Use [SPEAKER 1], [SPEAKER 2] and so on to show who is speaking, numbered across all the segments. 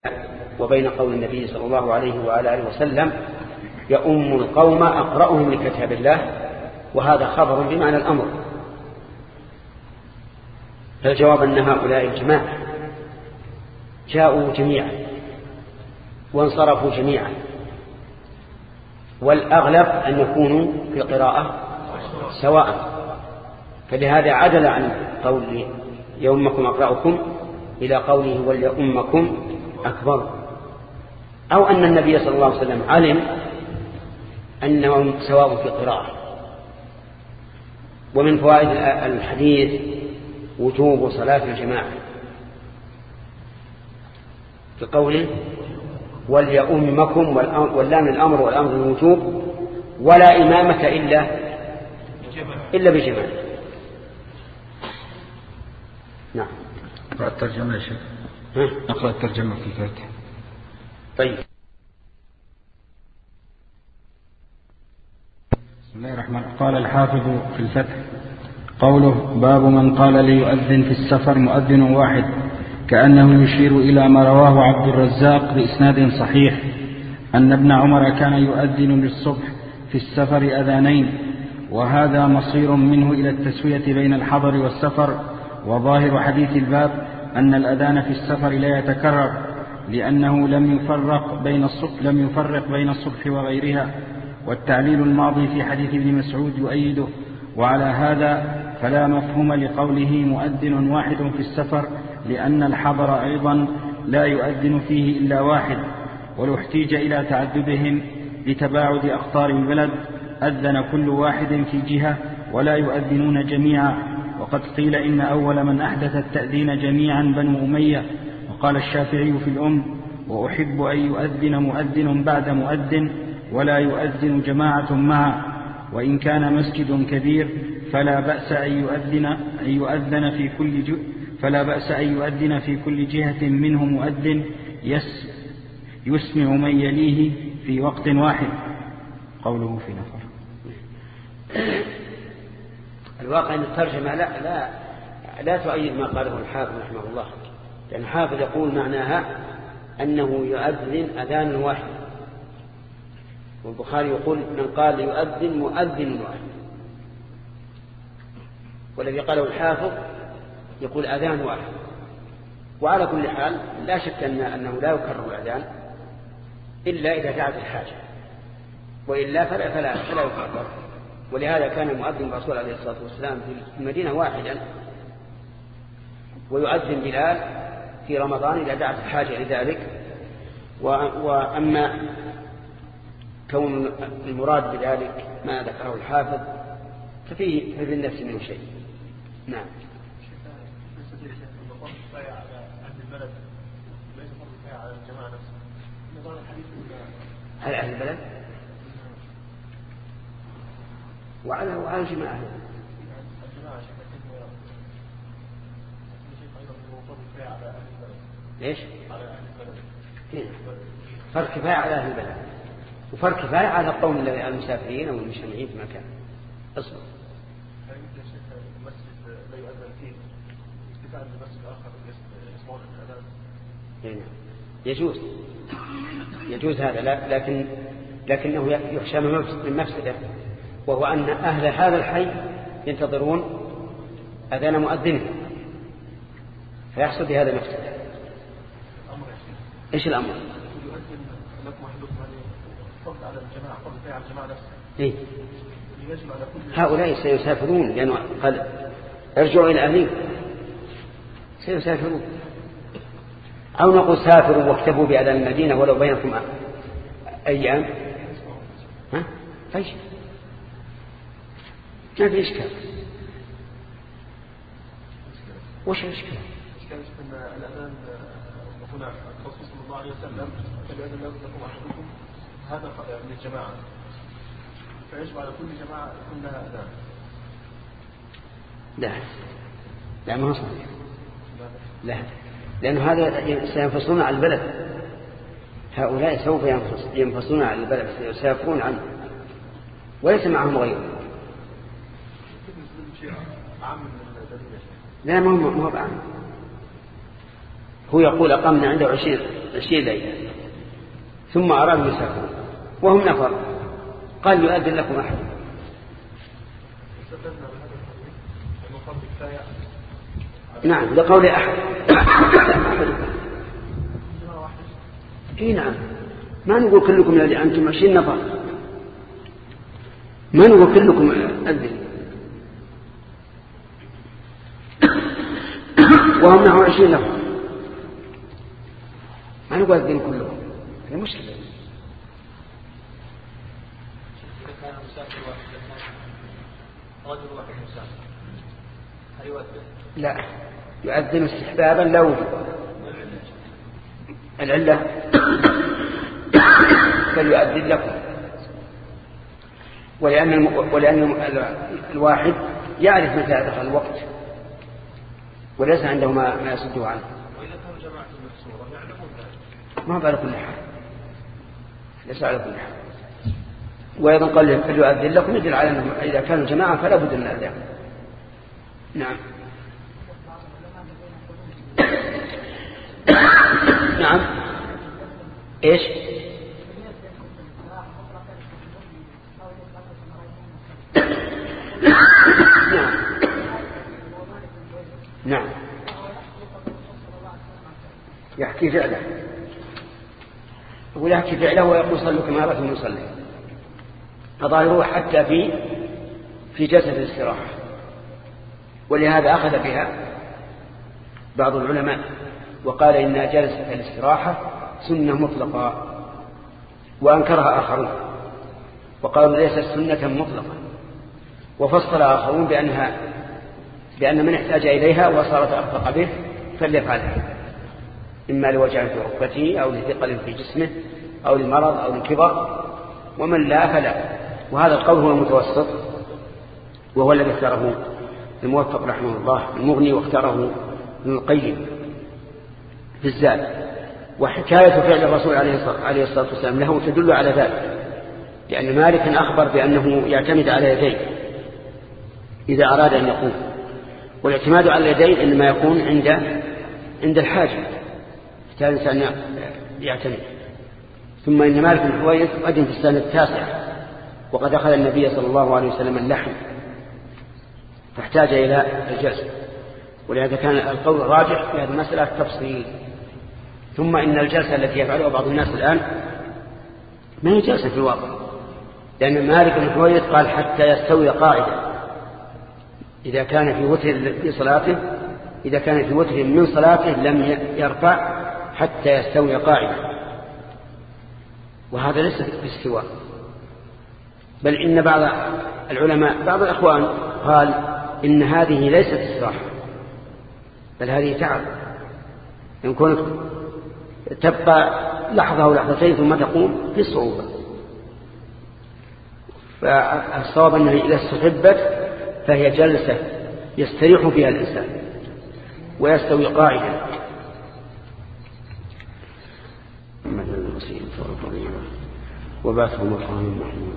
[SPEAKER 1] وبين قول النبي صلى الله عليه وعلى آله وسلم يؤم القوم أقرأهم لكتاب الله، وهذا خبر بمعنى الأمر. فالجواب أن هؤلاء الجماعة جاءوا جميعا وانصرفوا جميعا، والأغلب أن يكونوا في القراءة سواء، فلهذا عدل عن قول يؤمكم أقرأكم إلى قوله وليؤمكم أكبر، أو أن النبي صلى الله عليه وسلم علم أنهم سواء في القراءة. ومن فوائد الحديث وجوب صلاة الجماعة في قوله وليؤمكم، واللام الأمر والأمر الوجوب، ولا إمامة إلا بجماعة. نعم.
[SPEAKER 2] أقرأ الترجمة يا شيخ. أقرأ الترجمة في الفاتحة.
[SPEAKER 1] طيب.
[SPEAKER 2] بسم الله الرحمن الرحيم. قال الحافظ في الفتح: قوله باب من قال ليؤذن في السفر مؤذن واحد، كأنه يشير إلى ما رواه عبد الرزاق بإسناد صحيح أن ابن عمر كان يؤذن للصبح في السفر أذانين، وهذا مصير منه إلى التسوية بين الحضر والسفر. وظاهر حديث الباب أن الأذان في السفر لا يتكرر، لأنه لم يفرق بين الصبح وغيرها، والتعليل الماضي في حديث ابن مسعود يؤيده. وعلى هذا فلا مفهوم لقوله مؤذن واحد في السفر، لأن الحضر أيضا لا يؤذن فيه إلا واحد. ولو احتيج إلى تعددهم لتباعد أقطار البلد أذن كل واحد في جهة ولا يؤذنون جميعا. وقد قيل إن أول من أحدث التأذين جميعا بنو أمية. وقال الشافعي في الأم: وأحب أن يؤذن مؤذن بعد مؤذن ولا يؤذن جماعة معه، وإن كان مسجد كبير فلا بأس أن يؤذن في كل جهة منه مؤذن يسمع من يليه في وقت واحد. قوله في نفر.
[SPEAKER 1] الواقع أن الترجمة لا تؤيد ما قاله الحافظ رحمه الله، لأن الحافظ يقول معناها أنه يؤذن أذان واحد، والبخاري يقول من قال يؤذن مؤذن واحد، والذي قاله الحافظ يقول أذان واحد. وعلى كل حال لا شك أنه لا يكرر الأذان إلا إذا دعت الحاجة، وإلا فلا يكرر. ولهذا كان مؤذن الرسول عليه الصلاة والسلام في المدينة واحدا، ويؤذن بلال في رمضان إذا دعت الحاجة لذلك. وأما كون المراد بذلك ما ذكره الحافظ ففي النفس منه شيء. نعم. على أهل البلد وعلى جماعة ليش؟ فرق كفاية على أهل البلد، وفرق كفاية على القوم المسافرين أو المجتمعين في مكان. أصبر. يجوز هذا، لكنه يخشى من مفسدة، وهو أن أهل هذا الحي ينتظرون أذان مؤذنه فيحصل بهذا مفسدة. إيش الأمر؟ إيه؟ هؤلاء سيسافرون، لأنه قال ارجعوا إلى أهلهم، سيسافرون. أو نقول سافروا واكتبوا بأذان المدينة ولو بينكم أيام. ها؟ فايش؟ ما في إشكال. وش الإشكال؟
[SPEAKER 3] أن الأذان هنا الرسول صلى الله عليه وسلم فليأذن لكم أحدكم هذا من الجماعة، فيجب على كل جماعة يكون لها أذان.
[SPEAKER 1] لا ما هو صحيح. لا، لأن هذا سينفصلون عن البلد. هؤلاء سوف ينفصلون عن البلد، سيسافرون عنه وليس معهم غيره. لا ما هو بعام. هو يقول أقمنا عنده الشيء ليلة ثم أرادوا يسافرون وهم نفر قال يؤذن لكم أحد. نعم لقول أحد. نعم ما نقول كلكم الذي أنتم 20 نفر ما نقول كلكم أذن وهم نحو 20 نفر ما نقول أذن كلكم هذه مشكلة.
[SPEAKER 3] إذا كان مسافر واحد رجل واحد مسافر هل يؤذن؟
[SPEAKER 1] لا يؤذن استحبابا لو العلة فليؤذن لكم ولأن الواحد يعرف متى دخل الوقت وليس عنده ما يصده عنه.
[SPEAKER 3] وإذا كانوا جماعة مكسورة يعلمون ذلك
[SPEAKER 1] ما على كل حال ليس على كل حال. وأيضا قال فليؤذن لكم يدل على أنهم إذا كانوا جماعة فلا بد من الأذان. نعم نعم ايش نعم يحكي فعله ويحكي فعله ويقول صلوا كما رأيتم يصلي. فظاهره حتى في جلسة الاستراحة ولهذا أخذ بها بعض العلماء وقال إن جلسة الاستراحة سنة مطلقة وأنكرها آخرون وقالوا ليست سنة مطلقة وفصل آخرون بأن من احتاج إليها وصارت أرفق به فليفعلها إما لوجع في ركبته أو لثقل في جسمه أو لمرض أو لكبر ومن لا فلا. وهذا القول هو المتوسط وهو الذي اختاره الموفق رحمه الله المغني واختاره ابن القيم في الزاد. وحكاية فعل الرسول عليه الصلاة والسلام له تدل على ذلك لأن مالك أخبر بأنه يعتمد على يديه إذا أراد أن يقوم والاعتماد على اليدين إنما يكون عند الحاجة احتاج الإنسان يعتمد. ثم إن مالك بن حويرث قدم في السنة 9 وقد أخذ النبي صلى الله عليه وسلم اللحم فاحتاج إلى الجلسة ولهذا كان القول الراجح في هذه المسألة التفصيل. ثم إن الجلسة التي يفعلها بعض الناس الآن ما هي جلسة في الواقع لأن مالك بن حويرث قال حتى يستوي قاعدة إذا كان في وتر في صلاته إذا كان في وتر من صلاته لم يرفع حتى يستوي قاعدة وهذا ليس باستواء بل إن بعض العلماء بعض الأخوان قال إن هذه ليست استراحة بل هذه تعب إن كنت تبقى لحظة أو لحظتين ثم تقوم في صعوبة. فالصواب أنه إذا استحبت فهي جلسة يستريح فيها الإنسان ويستوي قاعدا. وبعثه مقام محمود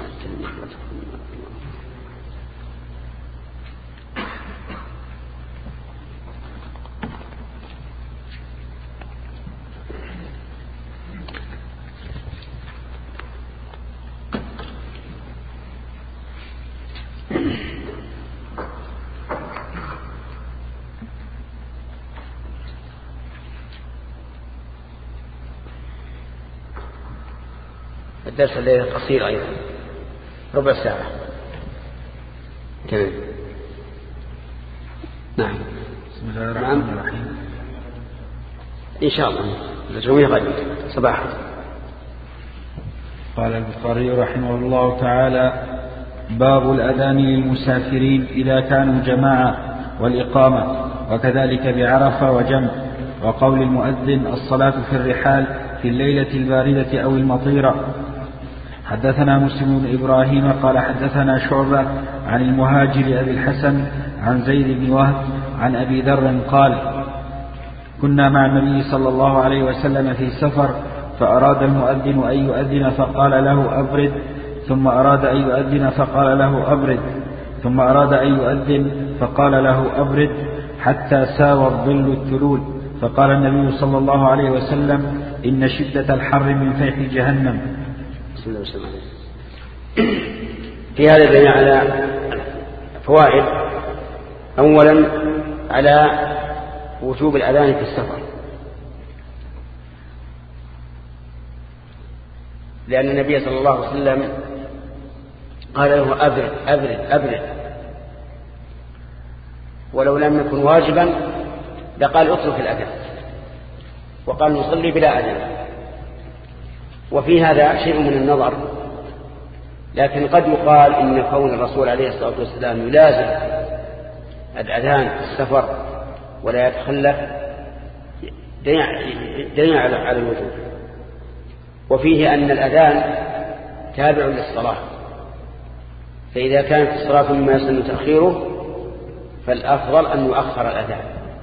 [SPEAKER 1] الدرس الليلة قصير أيضا ربع ساعة تمام. نعم
[SPEAKER 2] بسم الله الرحمن الرحيم.
[SPEAKER 1] إن شاء الله الجميع غير صباحا.
[SPEAKER 2] قال البخاري رحمه الله تعالى باب الأذان للمسافرين إذا كانوا جماعة والإقامة وكذلك بعرفة وجمع وقول المؤذن الصلاة في الرحال في الليلة الباردة أو المطيرة. حدثنا مسلم بن إبراهيم قال حدثنا شعبة عن المهاجر أبي الحسن عن زيد بن وهب عن أبي ذر قال كنا مع النبي صلى الله عليه وسلم في سفر فأراد المؤذن أن يؤذن فقال له أبرد ثم أراد أن يؤذن فقال له أبرد ثم أراد أن يؤذن فقال له أبرد حتى ساوى الظل الثلول فقال النبي صلى الله عليه وسلم إن شدة الحر من فيح جهنم.
[SPEAKER 1] بسم الله الرحمن الرحيم. في هذا دليل على فوائد. أولا على وجوب الأذان في السفر، لأن النبي صلى الله عليه وسلم قال له أبرد أبرد أبرد، ولو لم يكن واجبا لقال اترك الأذان، وقال نصلي بلا أذان. وفي هذا شيء من النظر، لكن قد يقال إن كون الرسول عليه الصلاة والسلام يلازم الأذان في السفر ولا يتخلف دليل على الوجوب. وفيه أن الأذان تابع للصلاة، فإذا كانت الصلاة مما يسن تأخيره فالأفضل أن يؤخر الأذان،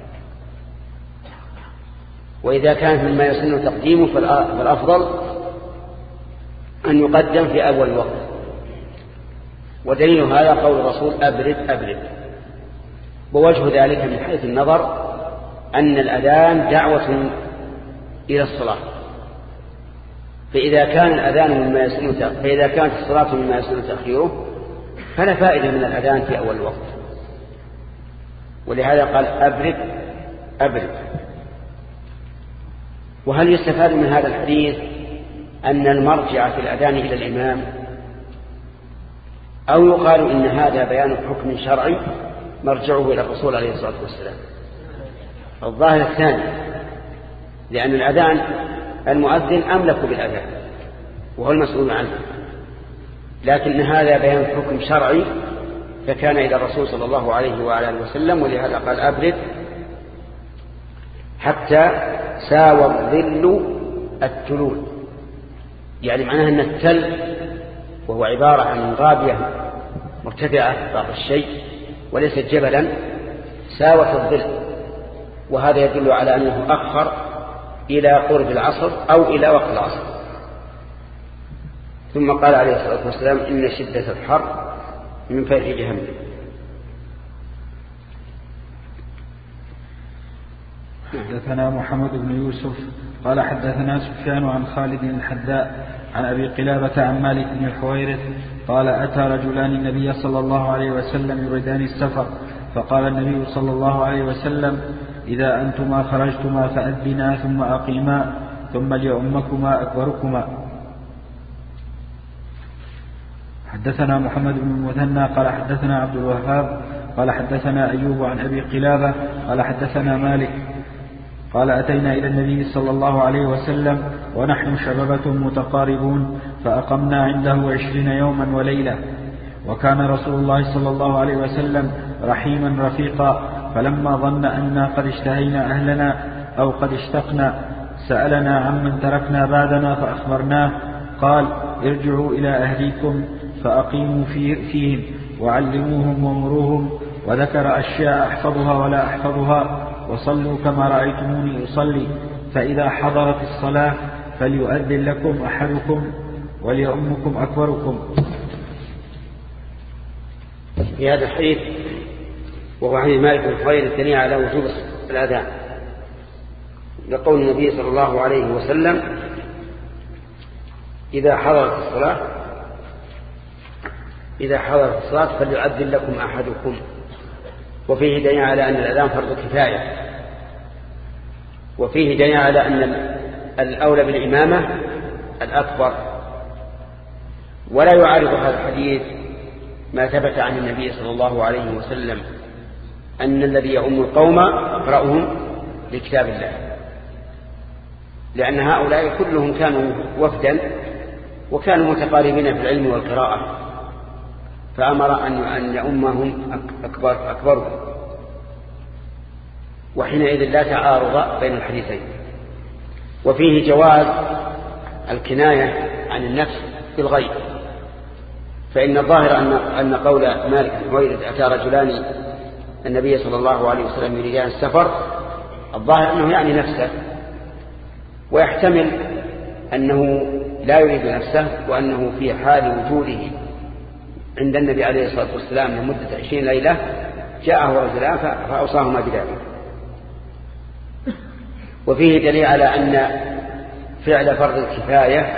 [SPEAKER 1] وإذا كانت مما يسن تقديمه فالأفضل أن يقدم في أول وقت. ودليل هذا قول الرسول أبرد أبرد. ووجه ذلك من حيث النظر أن الأذان دعوة إلى الصلاة، فإذا كانت الصلاة مما يسن تأخيره فلا فائدة من الأذان في أول الوقت، ولهذا قال أبرد أبرد. وهل يستفاد من هذا الحديث أن المرجع في الأذان إلى الإمام، أو يقال إن هذا بيان حكم شرعي مرجعه إلى الرسول عليه الصلاة والسلام؟ الظاهر الثاني، لأن الأذان المؤذن أملك بالأذان وهو المسؤول عنه، لكن هذا بيان حكم شرعي فكان إلى الرسول صلى الله عليه وعلى آله وسلم، ولهذا قال أبرد حتى ساوى الظل التلول، يعني معناها أن التل وهو عبارة عن غابية مرتفعة بعض الشيء وليست جبلا ساوت الظل، وهذا يدل على أنه أخر إلى قرب العصر أو إلى وقت العصر. ثم قال عليه الصلاة والسلام إن شدة الحر من فيح جهنم.
[SPEAKER 2] حدثنا محمد بن يوسف قال حدثنا سفيان عن خالد الحذاء عن أبي قلابة عن مالك بن الحويرث قال أتى رجلان النبي صلى الله عليه وسلم يريدان السفر، فقال النبي صلى الله عليه وسلم إذا أنتما خرجتما فأذنا ثم أقيما ثم ليؤمكما أكبركما. حدثنا محمد بن المثنى قال حدثنا عبد الوهاب قال حدثنا أيوب عن أبي قلابة قال حدثنا مالك قال أتينا إلى النبي صلى الله عليه وسلم ونحن شبابة متقاربون فأقمنا عنده 20 يوما وليلة، وكان رسول الله صلى الله عليه وسلم رحيما رفيقا، فلما ظن أننا قد اشتهينا أهلنا أو قد اشتقنا سألنا عمن تركنا بعدنا فأخبرناه، قال ارجعوا إلى أهليكم فأقيموا فيهم وعلموهم ومروهم، وذكر أشياء أحفظها ولا أحفظها، وصلوا كما رأيتموني أصلي، فإذا حضرت الصلاة فليؤذن لكم أحدكم وليؤمكم أكبركم.
[SPEAKER 1] في هذا الحديث وهو عن مالك بن الحويرث الدليل على وجوب الأذان، لقول النبي صلى الله عليه وسلم إذا حضرت الصلاة فليؤذن لكم أحدكم. وفيه دليل على أن الأذان فرض كفاية، وفيه دليل على أن الأولى بالإمامة الأكبر. ولا يعارض هذا الحديث ما ثبت عن النبي صلى الله عليه وسلم أن الذي يؤم القوم أقرأهم لكتاب الله، لأن هؤلاء كلهم كانوا وفدا وكانوا متقاربين في العلم والقراءة، فأمر أن يؤمهم أكبرهم، وحينئذ لا تعارض بين الحديثين. وفيه جواز الكناية عن النفس بالغيب، فإن الظاهر أن قول مالك بن الحويرث أتى رجلان النبي صلى الله عليه وسلم يريدان السفر، الظاهر أنه يعني نفسه، ويحتمل أنه لا يريد نفسه، وأنه في حال وجوده عند النبي عليه الصلاة والسلام لمدة 20 ليلة جاءه رجلان فأوصاهما بذلك. وفيه دليل على أن فعل فرض الكفاية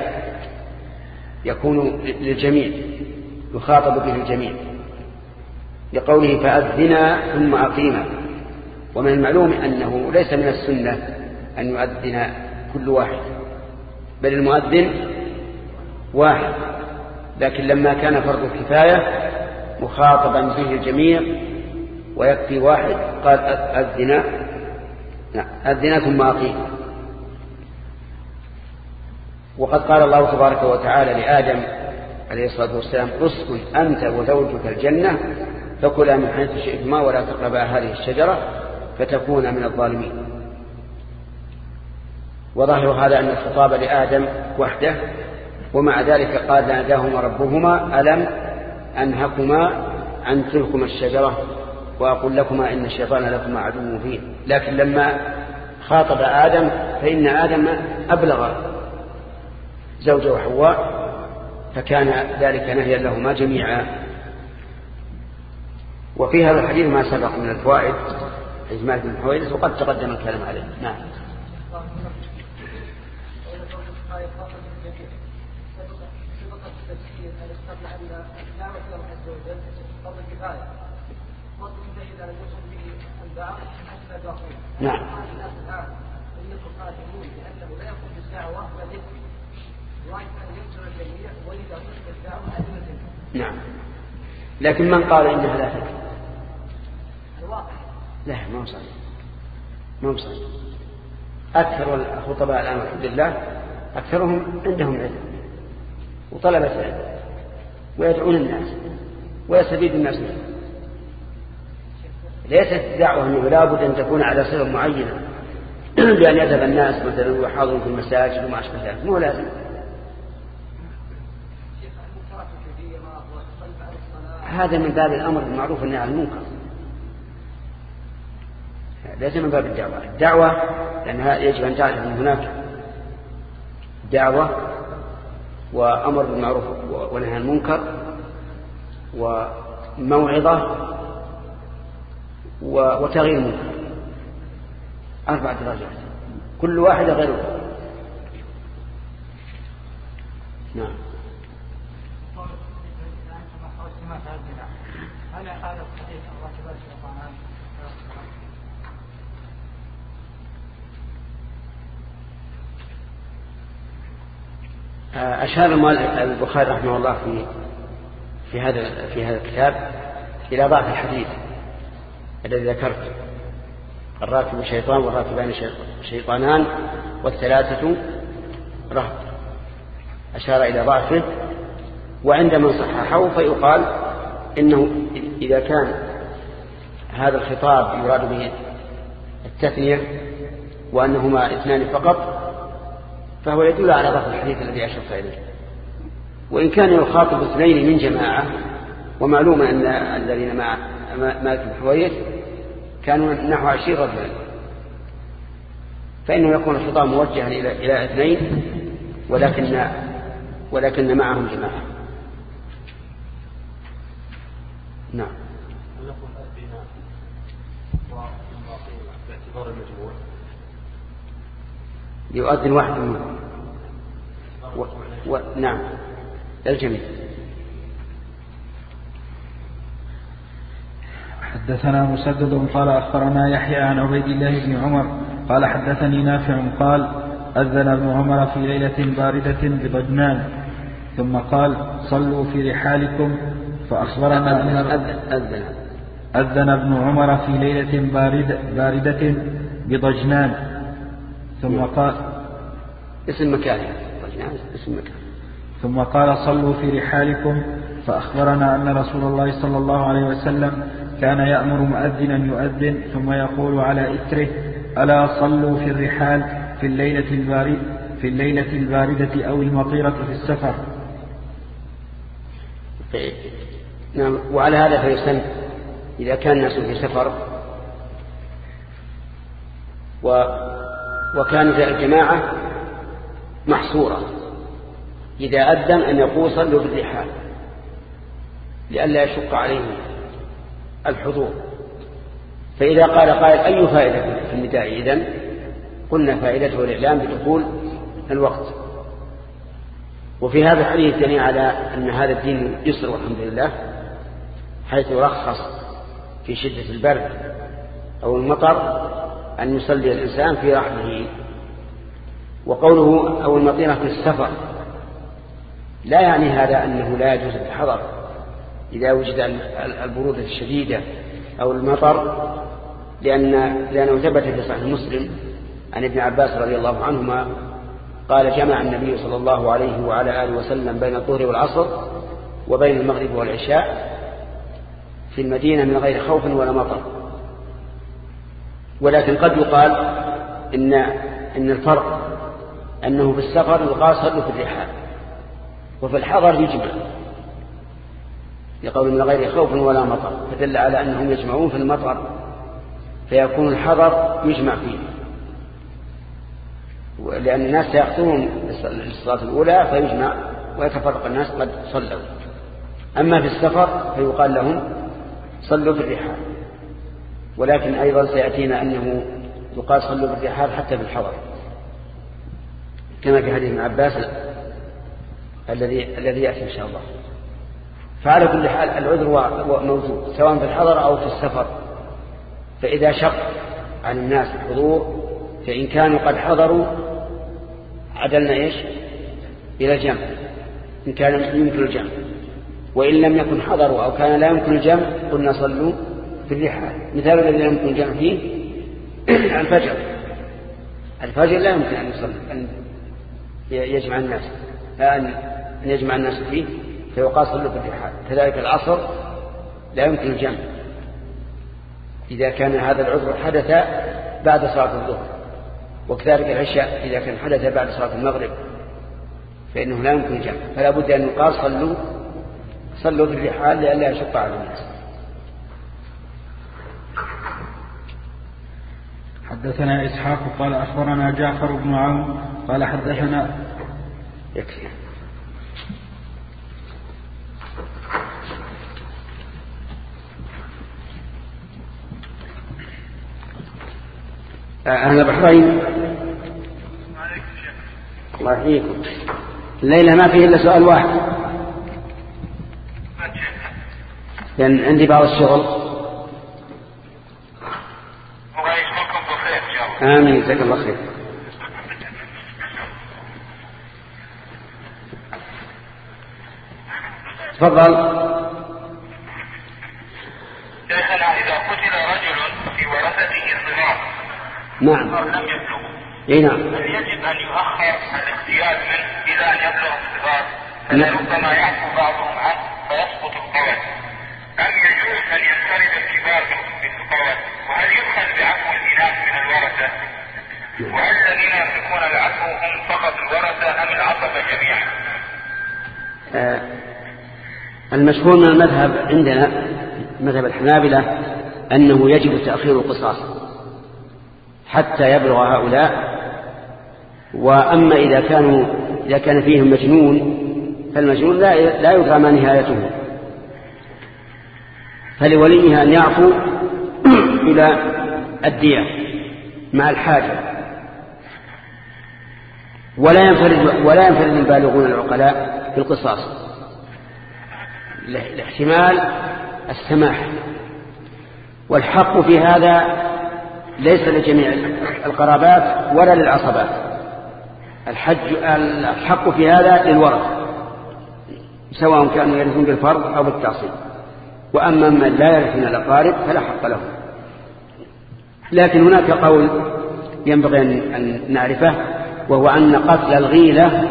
[SPEAKER 1] يكون للجميع، يخاطب به الجميع، لقوله فأذنا ثم أقيما. ومن المعلوم أنه ليس من السنة أن يؤذن كل واحد، بل المؤذن واحد، لكن لما كان فرض الكفاية مخاطبا به الجميع ويكفي واحد قال أذنا ثم أقيما. وقد قال الله تبارك وتعالى لآدم عليه الصلاة والسلام اسكن أنت وزوجك الجنة فكلا من حيث شئتما ولا تقربا هذه الشجرة فتكونا من الظالمين. وظاهر هذا أن الخطاب لآدم وحده، ومع ذلك قال ناداهما ربهما ألم أنهكما عن تلكما الشجرة وأقول لكما إن الشيطان لكما عدو مبين. لكن لما خاطب آدم فإن آدم أبلغ زوجه وحواء، فكان ذلك نهيا لهما جميعا. وفي هذا الحديث ما سبق من الفوائد إجمال بن حويرث وقد تقدم الكلام عليه. نعم. نعم. نعم. لكن من قال إنها لا تكفي؟ لا، ما هو صحيح. أكثر الخطباء الآن الحمد لله أكثرهم عندهم علم وطلبة علم ويدعون الناس ويستفيد الناس منه. ليست الدعوة أنه لا بد أن تكون على صلة معينة بأن يذهب الناس مثلا ويحاضرون في المساجد وما أشبه ذلك، مو لازم. هذا من باب الأمر بالمعروف والنهي عن المنكر، ليس من باب الدعوة لأنها يجب أن تعرف أن هناك دعوة وأمر بالمعروف ونهي عن المنكر وموعظة وتغيير المنكر، 4 درجات كل واحدة غير الأخرى. نعم. أشار البخاري رحمه الله في هذا الكتاب إلى ضعف الحديث الذي ذكرت: الراكب شيطان والراكبان شيطانان والثلاثة رهط. أشار إلى ضعفه، وعندما صححه فيقال إنه إذا كان هذا الخطاب يراد به التثنية وأنهما 2 فقط فهو يدل على ضعف الحديث الذي أشرت إليه. وإن كان يخاطب 2 من جماعة، ومعلوم أن الذين مع مالك بن حويرث كانوا نحو 20 رجلا، فإنه يكون الخطاب موجها إلى 2 ولكن معهم جماعة. نعم. يؤذن واحد منهم نعم الجميع.
[SPEAKER 2] حدثنا مسدد قال أخبرنا يحيى عن عبيد الله بن عمر قال حدثني نافع قال أذن ابن عمر في ليلة باردة بضجنان ثم قال صلوا في رحالكم فأخبرنا أذن ابن عمر في ليلة باردة بضجنان ثم قال
[SPEAKER 1] اسم مكان
[SPEAKER 2] ثم قال صلوا في رحالكم فأخبرنا أن رسول الله صلى الله عليه وسلم كان يأمر مؤذنا يؤذن ثم يقول على إثره ألا صلوا في الرحال في الليلة الباردة أو المطيرة في السفر.
[SPEAKER 1] نعم. وعلى هذا فيسن إذا كان الناس في سفر وكانت الجماعة محصورة، إذا أذن أن يقول صلوا بالرحال لئلا يشق عليهم الحضور. فإذا قال قائل أي فائدة في النداء إذن؟ قلنا فائدته الإعلام بدخول الوقت. وفي هذا الحديث دليل على أن هذا الدين يسر والحمد لله، حيث يرخص في شدة البرد أو المطر أن يصلي الإنسان في رحله. وقوله أو المطيرة في السفر لا يعني هذا أنه لا يجوز الحضر إذا وجد البرودة الشديدة أو المطر، لأنه ثبت في صحيح مسلم عن ابن عباس رضي الله عنهما قال جمع النبي صلى الله عليه وعلى آله وسلم بين الظهر والعصر وبين المغرب والعشاء في المدينة من غير خوف ولا مطر. ولكن قد يقال إن الفرق أنه في السفر يقال صلوا في الرحال، وفي الحضر يجمع يقول من غير خوف ولا مطر، فدل على أنهم يجمعون في المطر فيكون الحضر يجمع فيه، لأن الناس سيحضرون للصلاة الأولى فيجمع ويتفرق الناس قد صلوا. أما في السفر فيقال لهم صلوا في الرحال. ولكن أيضا سيأتينا أنه يقال صلوا في الرحال حتى في الحضر، كما في حديث ابن عباس الذي يأتي إن شاء الله. فعلى كل حال العذر موجود سواء في الحضر أو في السفر. فإذا شق عن الناس الحضور فإن كانوا قد حضروا عدلنا إلى الجمع إن كان يمكن الجمع، وإن لم يكن حضروا أو كان لا يمكن الجمع قلنا صلوا في الرحال. مثال الذي لا يمكن الجمع فيه الفجر لا يمكن أن يجمع الناس أن يجمع الناس فيه فيقال صلوا في الرحال. كذلك العصر لا يمكن الجمع إذا كان هذا العذر حدث بعد صلاة الظهر، وكذلك العشاء إذا كان حدث بعد صلاة المغرب فإنه لا يمكن الجمع، فلا بد أن يقال صلوا في الرحال لئلا يشق على الناس.
[SPEAKER 2] حدثنا إسحاق قال أخبرنا جعفر بن عون قال حدثنا
[SPEAKER 1] يكفي. أهل البحرين الله يحييكم. الليلة ما فيه إلا سؤال واحد لأن عندي بعض الشغل. آمين جزاك الله خير. تفضل.
[SPEAKER 4] شيخنا إذا قتل رجل في ورثته صغار
[SPEAKER 1] نعم
[SPEAKER 4] لم يبلغ
[SPEAKER 1] نعم
[SPEAKER 4] هل يجب أن يؤخر الاغتيال منه إلى أن يبلغ الصغار فلا ربما يعفو بعضهم عنه فيسقط القول، أم يجوز أن ينفرد الكبار بالقول؟ وهل يؤخذ بعفو الإناث من الورثة؟ وهل الذين يملكون العفو هم فقط الورثة أم العصبة جميعا؟
[SPEAKER 1] المشهور من المذهب عندنا مذهب الحنابلة أنه يجب تأخير القصاص حتى يبلغ هؤلاء. وأما إذا كان فيهم مجنون فالمجنون لا يدرى ما نهايته، فلوليها أن يعفو إلى الدية مع الحاجة، ولا ينفرد البالغون العقلاء في القصاص لاحتمال السماح. والحق في هذا ليس لجميع القرابات ولا للعصبات، الحق في هذا للورث سواء كانوا يرثون بالفرض أو بالتعصيب. وأما من لا يرثون الأقارب فلا حق لهم. لكن هناك قول ينبغي أن نعرفه، وهو أن قتل الغيلة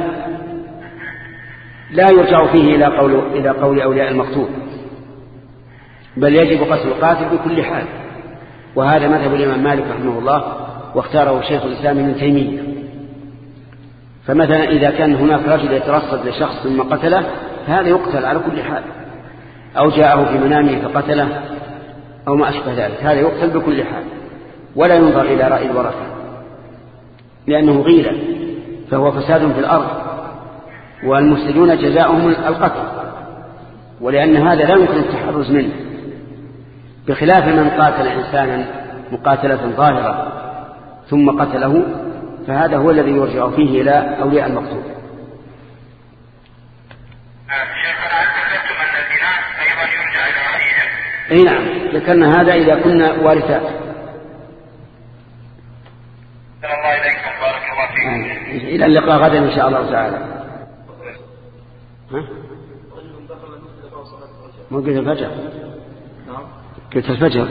[SPEAKER 1] لا يرجع فيه إلى قول أولياء المقتول، بل يجب قتل القاتل بكل حال. وهذا مذهب الإمام مالك رحمه الله، واختاره شيخ الإسلام ابن تيمية. فمثلا إذا كان هناك رجل يترصد لشخص ثم قتله فهذا يقتل على كل حال، أو جاءه في منامه فقتله أو ما أشبه ذلك، هذا يقتل بكل حال ولا ينظر إلى رأي الورثة، لأنه غيلة فهو فساد في الأرض، والمفسدون جزاؤهم القتل، ولأن هذا لا يمكن التحرز منه، بخلاف من قاتل إنسانا مقاتلة ظاهرة ثم قتله فهذا هو الذي يرجع فيه إلى أولياء المقتول.
[SPEAKER 4] شيخنا هل ذكرتم أن البناء أيضا يرجع إلى رأيهم؟
[SPEAKER 1] أي نعم، ذكرنا هذا إذا كنا وارثات.
[SPEAKER 4] الله إليكم، بارك الله فيكم.
[SPEAKER 1] إلى اللقاء غدا إن شاء الله تعالى. ها؟ مو قلت الفجر؟
[SPEAKER 3] نعم
[SPEAKER 1] قلت الفجر.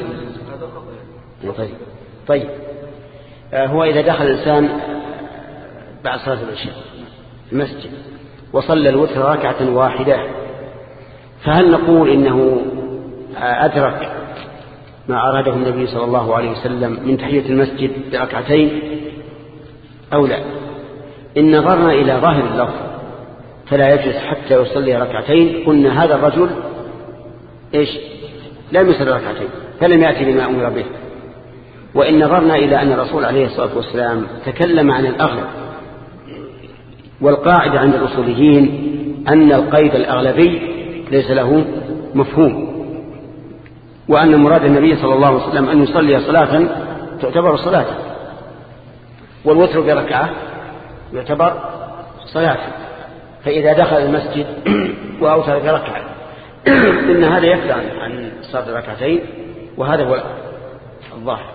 [SPEAKER 1] طيب هو إذا دخل الإنسان بعد صلاة العشاء المسجد وصلى الوتر ركعة واحدة، فهل نقول إنه أدرك ما أراده النبي صلى الله عليه وسلم من تحية المسجد بركعتين أو لا؟ إن نظرنا إلى ظاهر اللفظ فلا يجلس حتى يصلي ركعتين، قلنا هذا الرجل إيش لم يصلي ركعتين فلم يأتي بما أمر به. وإن نظرنا إلى أن الرسول عليه الصلاة والسلام تكلم عن الأغلب، والقاعدة عند الأصوليين أن القيد الأغلبي ليس له مفهوم، وأن مراد النبي صلى الله عليه وسلم أن يصلي صلاة تعتبر صلاة، والوتر بركعة يعتبر صلاة. فإذا دخل المسجد وأوتر بركعة إن هذا يكفي عن صلاة ركعتين، وهذا هو الظاهر.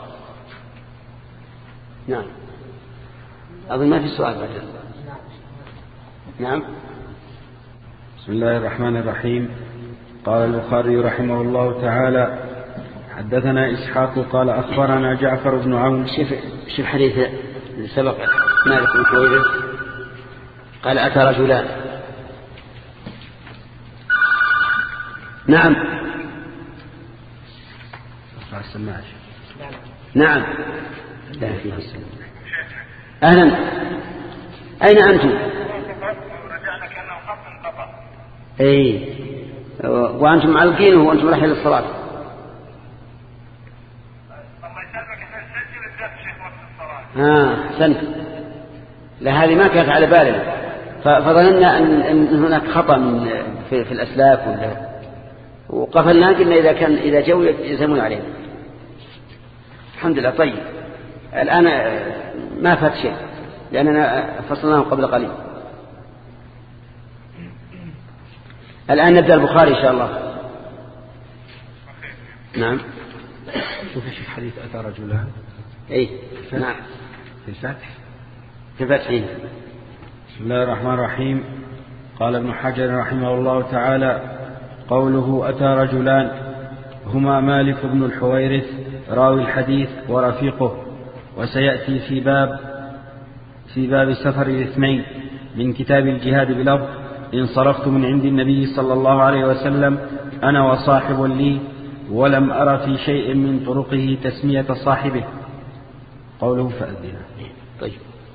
[SPEAKER 1] نعم أظن ما في سؤال بعد. نعم.
[SPEAKER 2] بسم الله الرحمن الرحيم. قال البخاري رحمه الله تعالى حدثنا إسحاق قال أخبرنا جعفر بن عون.
[SPEAKER 1] شوف حديث سبق مالك بن كويرث قال أتى رجلان. نعم نعم لا فيه أهلا. أين أنتم؟
[SPEAKER 4] رجعنا كأنه خط انقطع.
[SPEAKER 1] أي وأنتم معلقين وأنتم رايحين للصلاة.
[SPEAKER 4] الله يسلمك سجل الدرس شيخ وقت الصلاة.
[SPEAKER 1] أحسنت. لا هذه ما كانت على بالنا، فظننا أن هناك خطأ في الأسلاك وقفلنا قلنا إذا جو يلزمون عليه. الحمد لله. طيب الآن ما فات شيء لأننا فصلناه قبل قليل. الآن نبدأ البخاري إن شاء الله. نعم.
[SPEAKER 2] شوف حديث أتى رجلان.
[SPEAKER 1] أي نعم
[SPEAKER 2] في الفتح.
[SPEAKER 1] في الفتح.
[SPEAKER 2] بسم الله الرحمن الرحيم. قال ابن حجر رحمه الله تعالى قوله أتى رجلان هما مالك بن الحويرث راوي الحديث ورفيقه، وسيأتي في باب سفر الاثنين من كتاب الجهاد بلفظ انصرفت من عند النبي صلى الله عليه وسلم أنا وصاحب لي ولم أرى في شيء من طرقه تسمية صاحبه. قوله فأذنه.
[SPEAKER 1] طيب.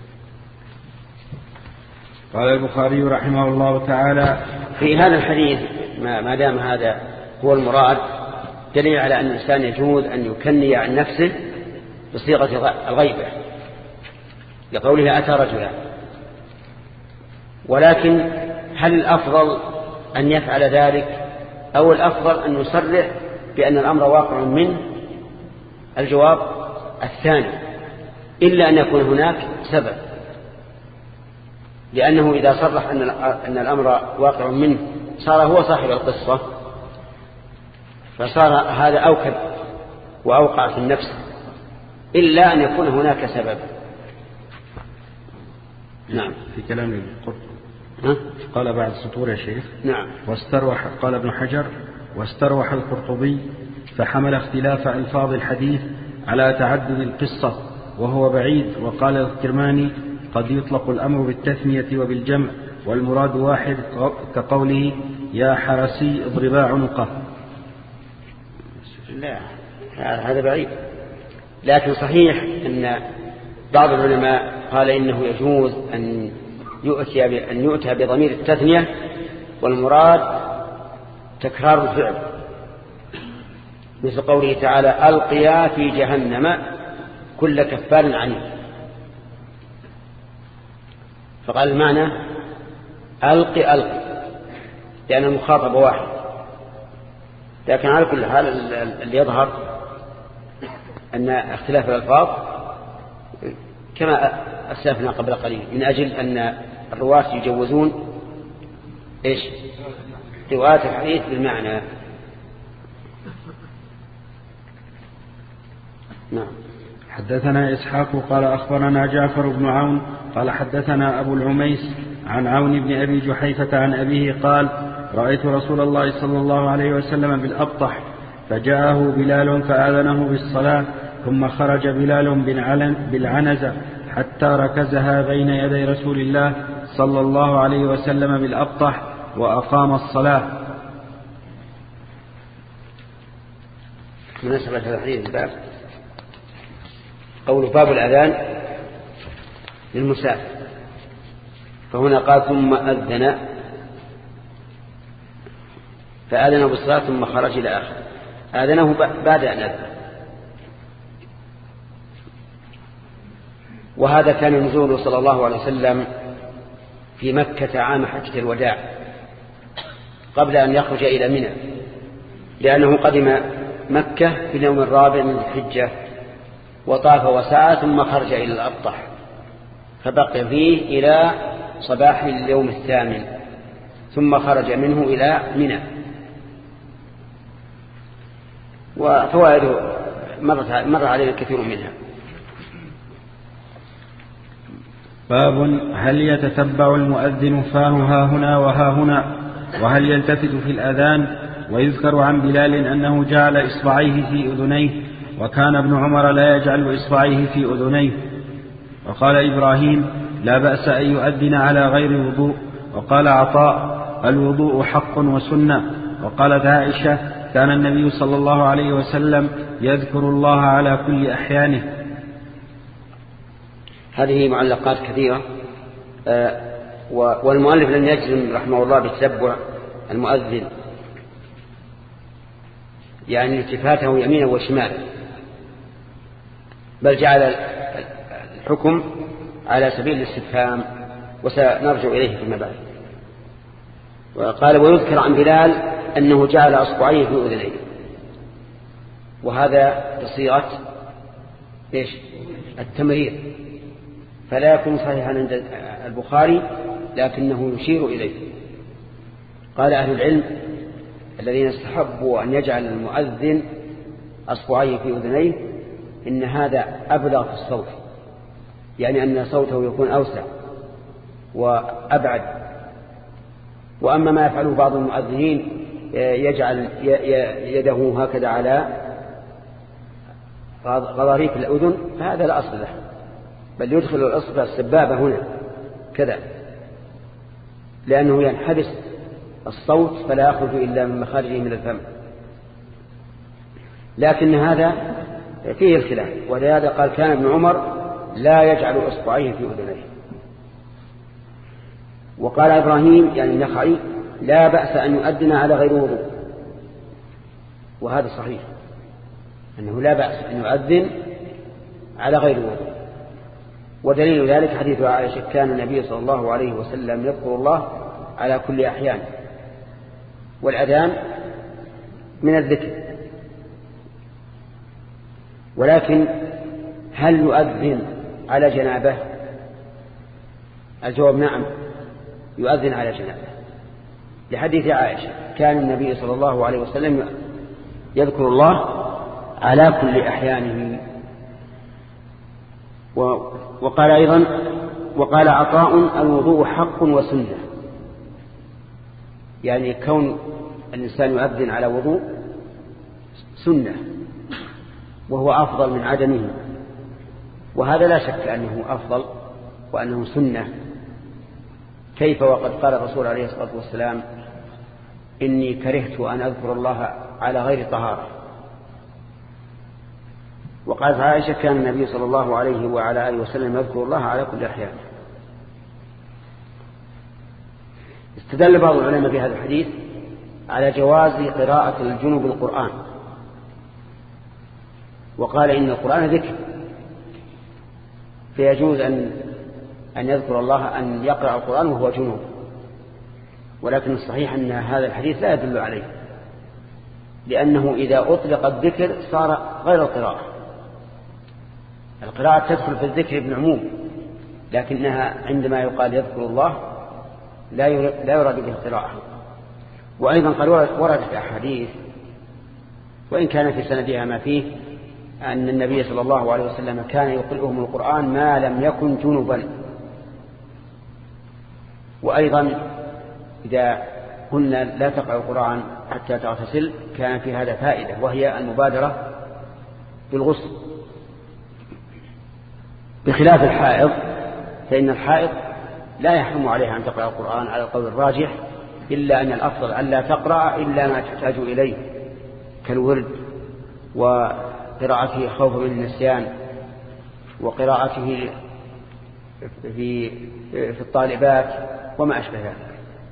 [SPEAKER 2] قال البخاري رحمه الله تعالى
[SPEAKER 1] في هذا الحديث ما دام هذا هو المراد دليل على أن الإنسان يجوز أن يكني عن نفسه بصيغة الغيبة لقوله أتى رجلا. ولكن هل الأفضل أن يفعل ذلك أو الأفضل أن يصرح بأن الأمر واقع منه؟ الجواب الثاني، إلا أن يكون هناك سبب، لأنه إذا صرح أن الأمر واقع منه صار هو صاحب القصة، فصار هذا أوكد وأوقع في النفس، إلا أن يكون هناك سبب. نعم.
[SPEAKER 2] في كلام القرطبي قال بعد سطور يا شيخ.
[SPEAKER 1] نعم.
[SPEAKER 2] واستروح قال ابن حجر واستروح القرطبي فحمل اختلاف ألفاظ الحديث على تعدد القصة وهو بعيد. وقال الكرماني قد يطلق الأمر بالتثنية وبالجمع والمراد واحد كقوله يا حرسي اضربا عنقه.
[SPEAKER 1] لا هذا بعيد، لكن صحيح أن بعض العلماء قال إنه يجوز أن يؤتى بضمير التثنية والمراد تكرار الفعل، مثل قوله تعالى ألقيا في جهنم كل كفار عنيد، فقال المعنى ألقي لأن المخاطب واحد. لكن على كل حال اللي يظهر أن اختلاف الألفاظ كما أسلفنا قبل قليل من أجل أن الرواة يجوزون إيش رواية الحديث بالمعنى.
[SPEAKER 2] نعم. حدثنا إسحاق قال أخبرنا جعفر بن عون قال حدثنا أبو العميس عن عون بن أبي جحيفة عن أبيه قال رأيت رسول الله صلى الله عليه وسلم بالأبطح فجاءه بلال فآذنه بالصلاة ثم خرج بلال بالعنزة حتى ركزها بين يدي رسول الله صلى الله عليه وسلم بالأبطح وأقام الصلاة.
[SPEAKER 1] مناسبة هذا الحديث الباب قول باب الأذان للمسافر، فهنا قال ثم أذن فآذنه بالصلاة ثم خرج إلى آخر، آذنه بعد أن أذن. وهذا كان نزوله صلى الله عليه وسلم في مكة عام حجة الوداع قبل أن يخرج إلى منى، لأنه قدم مكة في اليوم الرابع من الحجة وطاف وسعى ثم خرج إلى الأبطح فبقي فيه إلى صباح اليوم الثامن ثم خرج منه إلى منى. وفوائده مر علينا كثير منها.
[SPEAKER 2] باب هل يتتبع المؤذن فاه ها هنا وها هنا، وهل يلتفت في الأذان؟ ويذكر عن بلال أنه جعل إصبعيه في أذنيه، وكان ابن عمر لا يجعل إصبعيه في أذنيه. وقال إبراهيم لا بأس أن يؤذن على غير وضوء. وقال عطاء الوضوء حق وسنة. وقالت عائشة كان النبي صلى الله عليه وسلم يذكر الله على كل أحيانه.
[SPEAKER 1] هذه معلقات كثيرة، والمؤلف لم يجزم رحمه الله بتتبع المؤذن، يعني التفاته يمينا وشمالا، بل جعل الحكم على سبيل الاستفهام، وسنرجع إليه فيما بعد. وقال ويذكر عن بلال أنه جعل أصبعيه في أذنيه، وهذا بصيغة إيش التمرير، فلا يكون صحيحا عند البخاري لكنه يشير إليه. قال أهل العلم الذين استحبوا أن يجعل المؤذن أصبعيه في أذنيه إن هذا أبلغ في الصوت، يعني أن صوته يكون أوسع وأبعد. وأما ما يفعله بعض المؤذنين يجعل يده هكذا على غضاريف الأذن، فهذا لا أصل له، بل يدخل الأصبع السبابة هنا كذا، لأنه ينحبس الصوت فلا يخرج إلا من مخارجه من الفم. لكن هذا فيه الخلاف، ولهذا قال كان ابن عمر لا يجعل إصبعيه في أذنيه. وقال إبراهيم يعني النخعي لا بأس أن يؤذن على غير وضوء، وهذا صحيح أنه لا بأس أن يؤذن على غير وضوء. ودليل ذلك حديث عائشة كان النبي صلى الله عليه وسلم يذكر الله على كل أحيان، والأذان من الذكر. ولكن هل يؤذن على جنابه؟ الجواب نعم، يؤذن على جنابه، لحديث عائشة كان النبي صلى الله عليه وسلم يذكر الله على كل أحيانه. وقال أيضا وقال عطاء الوضوء حق وسنة، يعني كون الإنسان يؤذن على وضوء سنة وهو أفضل من عدمه، وهذا لا شك أنه أفضل وأنه سنة. كيف وقد قال الرسول عليه الصلاة والسلام إني كرهت أن أذكر الله على غير طهارة. وقالت عائشة كان النبي صلى الله عليه وعلى آله وسلم يذكر الله على كل أحيان. استدل بعض العلماء بهذا الحديث على جواز قراءة الجنوب القرآن، وقال إن القرآن ذكر، فيجوز أن يذكر الله أن يقرأ القرآن وهو جنوب. ولكن الصحيح أن هذا الحديث لا يدل عليه، لأنه إذا أطلق الذكر صار غير القراءة. القراءة تدخل في الذكر بالعموم، لكنها عندما يقال يذكر الله لا يراد به القراءة. وأيضا قد وردت أحاديث وإن كان في سندها ما فيه أن النبي صلى الله عليه وسلم كان يقرئهم القرآن ما لم يكن جنبا. وأيضا إذا قلنا لا تقرأ القرآن حتى تغتسل كان في هذا فائدة، وهي المبادرة بالغسل، بخلاف الحائض، فإن الحائض لا يحرم عليها أن تقرأ القرآن على القول الراجح، إلا أن الأفضل أن لا تقرأ إلا ما تحتاج إليه كالورد وقراءته خوفا من النسيان وقراءته في الطالبات وما أشبه ذلك.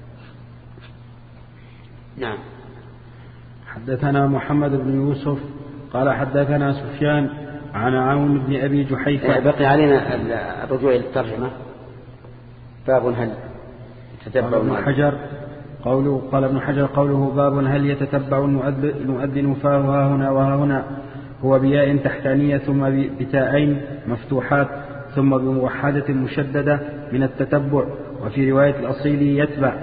[SPEAKER 1] نعم.
[SPEAKER 2] حدثنا محمد بن يوسف قال حدثنا سفيان عن عون بن أبي جحيفة.
[SPEAKER 1] بقي علينا الرجوع إلى الترجمة. باب هل يتتبع
[SPEAKER 2] قال ابن حجر قوله باب هل يتتبع المؤذن فاه ها هنا وها هنا، هو بياء تحتانية ثم بتاءين مفتوحات ثم بموحدة مشددة من التتبع، وفي رواية الأصيل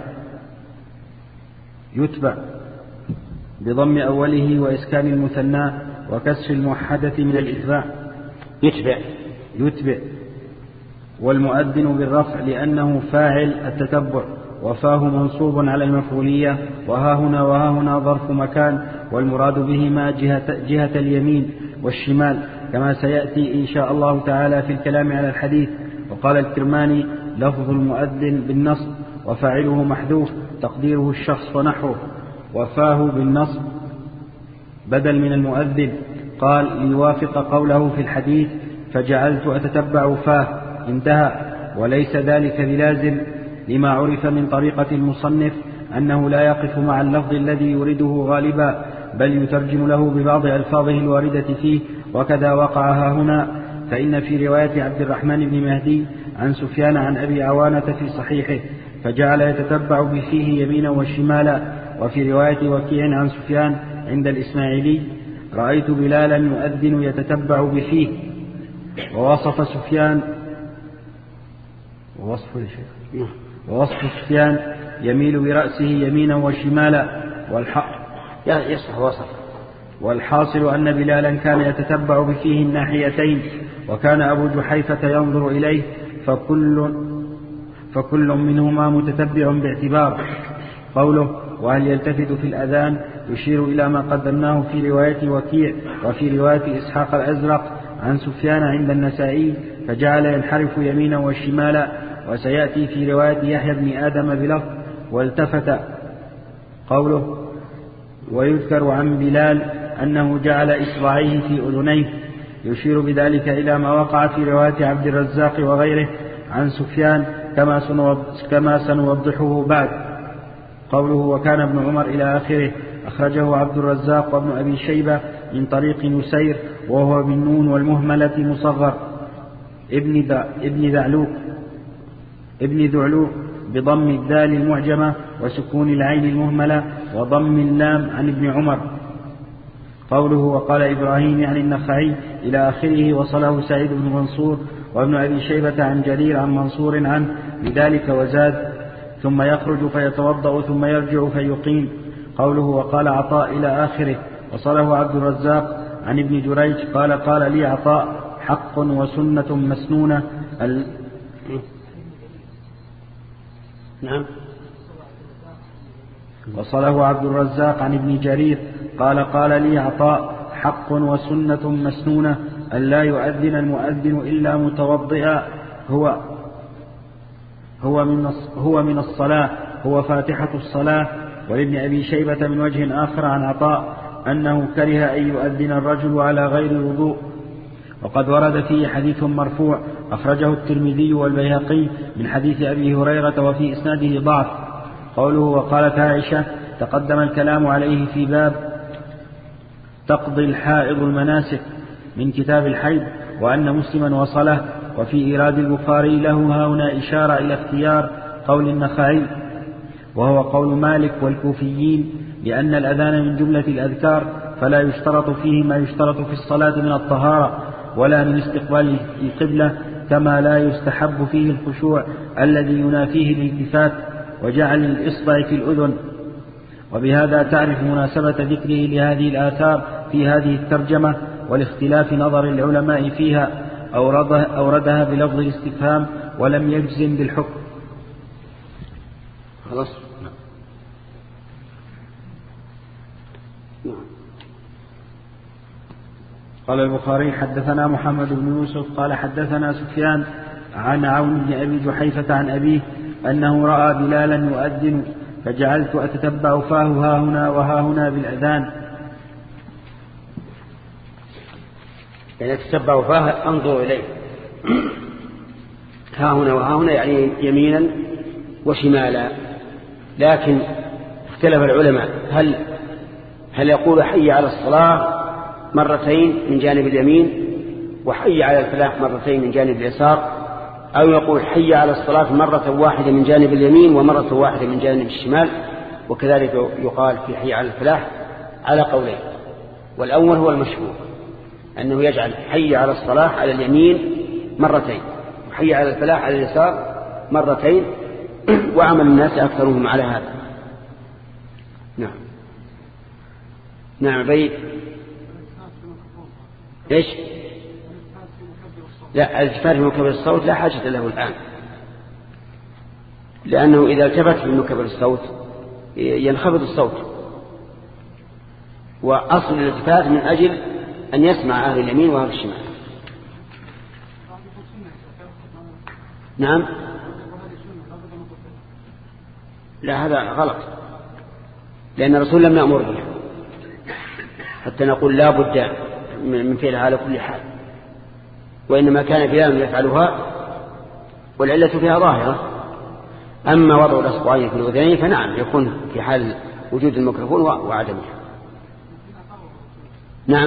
[SPEAKER 2] يتبع بضم أوله وإسكان المثنى وكسر الموحدة من الإتباع. يتبع والمؤذن بالرفع لأنه فاعل التتبع، وفاه منصوب على المفعولية، وها هنا وها هنا ظرف مكان، والمراد بهما جهة اليمين والشمال كما سيأتي إن شاء الله تعالى في الكلام على الحديث. وقال الكرماني لفظ المؤذن بالنصب وفاعله محذوف تقديره الشخص ونحوه، وفاه بالنصب بدل من المؤذن. قال ليوافق قوله في الحديث فجعلت أتتبع فاه، انتهى. وليس ذلك بلازم لما عرف من طريقة المصنف أنه لا يقف مع اللفظ الذي يريده غالبا، بل يترجم له ببعض ألفاظه الواردة فيه، وكذا وقعها هنا. فإن في رواية عبد الرحمن بن مهدي عن سفيان عن أبي عوانة في صحيحه فجعل يتتبع بفيه يمينا وشمالا. وفي رواية وكيع عن سفيان عند الإسماعيلي رأيت بلالا يؤذن يتتبع بفيه. ووصف سفيان يميل برأسه يمينا وشمالا والحاصل أن بلالا كان يتتبع بفيه الناحيتين، وكان أبو جحيفة ينظر إليه، فكل منهما متتبع باعتبار. قوله وهل يلتفت في الأذان يشير إلى ما قدمناه في رواية وكيع وفي رواية إسحاق الأزرق عن سفيان عند النسائي فجعل ينحرف يمينا وشمالا. وسيأتي في رواية يحيى بن آدم بلفظ والتفت. قوله ويذكر عن بلال أنه جعل إصبعيه في أذنيه يشير بذلك إلى ما وقع في رواية عبد الرزاق وغيره عن سفيان كما سنوضحه بعد. قوله وكان ابن عمر إلى آخره أخرجه عبد الرزاق وابن أبي شيبة من طريق نسير وهو بالنون والمهملة مصغر ابن ذعلوق بضم الدال المعجمة وسكون العين المهملة وضم اللام عن ابن عمر. قوله وقال إبراهيم عن النخعي إلى آخره وصله سعيد بن منصور وابن أبي شيبة عن جرير عن منصور عنه بذلك وزاد ثم يخرج فيتوضأ ثم يرجع فيقيم. قوله وقال عطاء إلى آخره وصله عبد الرزاق عن ابن جريج قال لي عطاء حق وسنة مسنونة
[SPEAKER 1] نعم.
[SPEAKER 2] وصله عبد الرزاق عن ابن جرير قال لي عطاء حق وسنة مسنونة أن لا يؤذن المؤذن إلا متوضئا هو من الصلاة هو فاتحة الصلاة. ولابن أبي شيبة من وجه آخر عن عطاء أنه كره أن يؤذن الرجل على غير وضوء. وقد ورد فيه حديث مرفوع أخرجه الترمذي والبيهقي من حديث أبي هريرة وفي إسناده ضعف. قوله وقالت عائشة تقدم الكلام عليه في باب تقضي الحائض المناسك من كتاب الحيض وأن مسلما وصله. وفي إيراد البخاري له هنا إشارة إلى اختيار قول النخعي وهو قول مالك والكوفيين لأن الأذان من جملة الأذكار فلا يشترط فيه ما يشترط في الصلاة من الطهارة ولا من استقبال القبلة كما لا يستحب فيه الخشوع الذي ينافيه الالتفات وجعل الإصبع في الأذن. وبهذا تعرف مناسبة ذكره لهذه الآثار في هذه الترجمة والاختلاف نظر العلماء فيها. أوردها بلفظ الاستفهام ولم يجزم بالحكم.
[SPEAKER 1] خلاص.
[SPEAKER 2] قال البخاري حدثنا محمد بن يوسف قال حدثنا سفيان عن عون بن أبي جحيفة عن أبيه أنه رأى بلالا يؤذن فجعلت أتتبع فاه ها هنا وها هنا بالأذان.
[SPEAKER 1] يعني تتبع فاه أنظر إليه، ها هنا وها هنا يعني يمينا وشمالا. لكن اختلف العلماء هل يقول حي على الصلاة مرتين من جانب اليمين وحي على الفلاح مرتين من جانب اليسار، أو يقول حي على الصلاة مرة واحدة من جانب اليمين ومرة واحدة من جانب الشمال. وكذلك يقال في حي على الفلاح على قولين، والأول هو المشهور أنه يجعل حي على الصلاة على اليمين مرتين وحي على الفلاح على اليسار مرتين، وعمل الناس أكثرهم على هذا. نعم بيت إيش؟ لا، الالتفات في مكبر الصوت لا حاجة له الآن، لأنه إذا التفت في مكبر الصوت ينخفض الصوت، وأصل الالتفات من أجل أن يسمع أهل اليمين وأهل الشمال. نعم، لا هذا غلط، لأن الرسول لم يأمر به حتى نقول لا بد من فعلها على كل حال، وإنما كان بلال يفعلها والعلة فيها ظاهرة. أما وضع الأصبعين في الأذنين فنعم يكون في حال وجود الميكروفون وعدمه. نعم،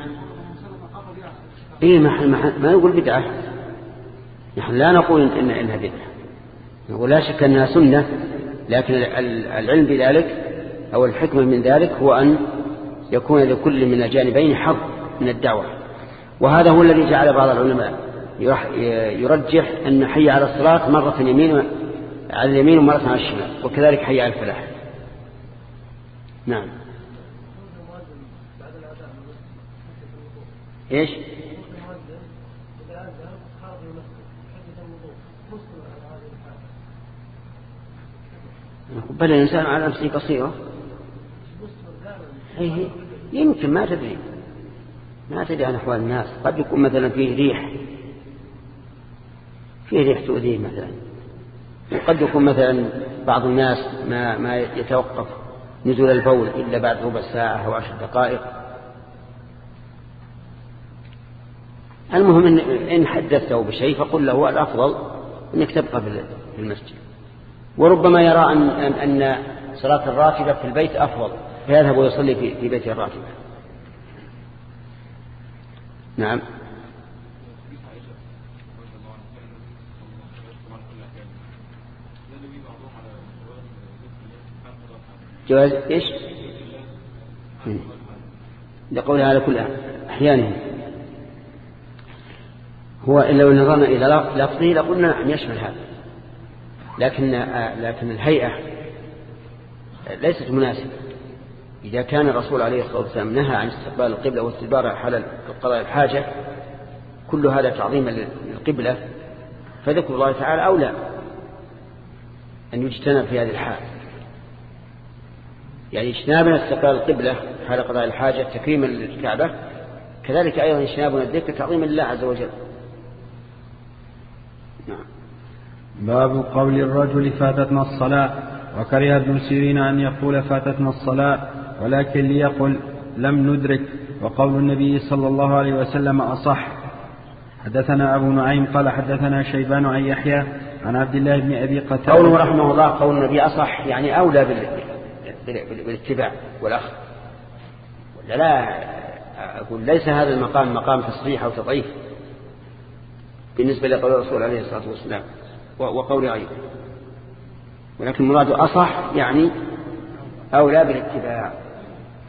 [SPEAKER 1] إيه ما نقول بدعة، نحن لا نقول إنها بدعة، نقول لا شك أنها سنة، لكن العلم بذلك أو الحكمة من ذلك هو أن يكون لكل من الجانبين حظ من الدعوة. وهذا هو الذي جعل بعض العلماء يرجح أن حي على الصلاة مرة على اليمين ومرة على الشمال، وكذلك حي على الفلاح. نعم. إيش؟ بل الإنسان على نفسه بصيرة، يمكن ما تدري عن أحوال الناس. قد يكون مثلا فيه ريح تؤذيه مثلا، وقد يكون مثلا بعض الناس ما يتوقف نزول البول إلا بعد ربع ساعة أو 10 دقائق. المهم إن حدثته بشيء فقل له الأفضل أنك تبقى في المسجد، وربما يرى أن صلاة الراتبة في البيت أفضل فيذهب ويصلي في بيت الراتبة. نعم. جواز إيش؟ لقولها على كل أحيانه. هو لو نظرنا إلى لفظه لقلنا نعم يشمل هذا، لكن الهيئة ليست مناسبة. إذا كان الرسول عليه الصلاة والسلام نهى عن استقبال القبلة واستدبار حال قضاء الحاجة، كل هذا تعظيما للقبلة، فذكر الله تعالى أولى أن يجتنب في هذه الحال. يعني اجتنابنا استقبال القبلة حال قضاء الحاجة تكريما للكعبة، كذلك أيضا اجتنابنا الذكر تعظيما لله عز وجل. نعم.
[SPEAKER 2] باب قول الرجل فاتتنا الصلاة. وكره ابن سيرين أن يقول فاتتنا الصلاة، ولكن ليقل لم ندرك، وقول النبي صلى الله عليه وسلم أصح. حدثنا أبو نعيم قال حدثنا شيبان عن يحيى عن عبد الله بن أبي قتادة.
[SPEAKER 1] قوله رحمه الله قول النبي أصح يعني أولى بالاتباع والأخذ، لا أقول ليس هذا المقام مقام تصريح أو تضعيف بالنسبة لقول الرسول عليه الصلاة والسلام وقول غيره، ولكن مراد أصح يعني أولى بالاتباع.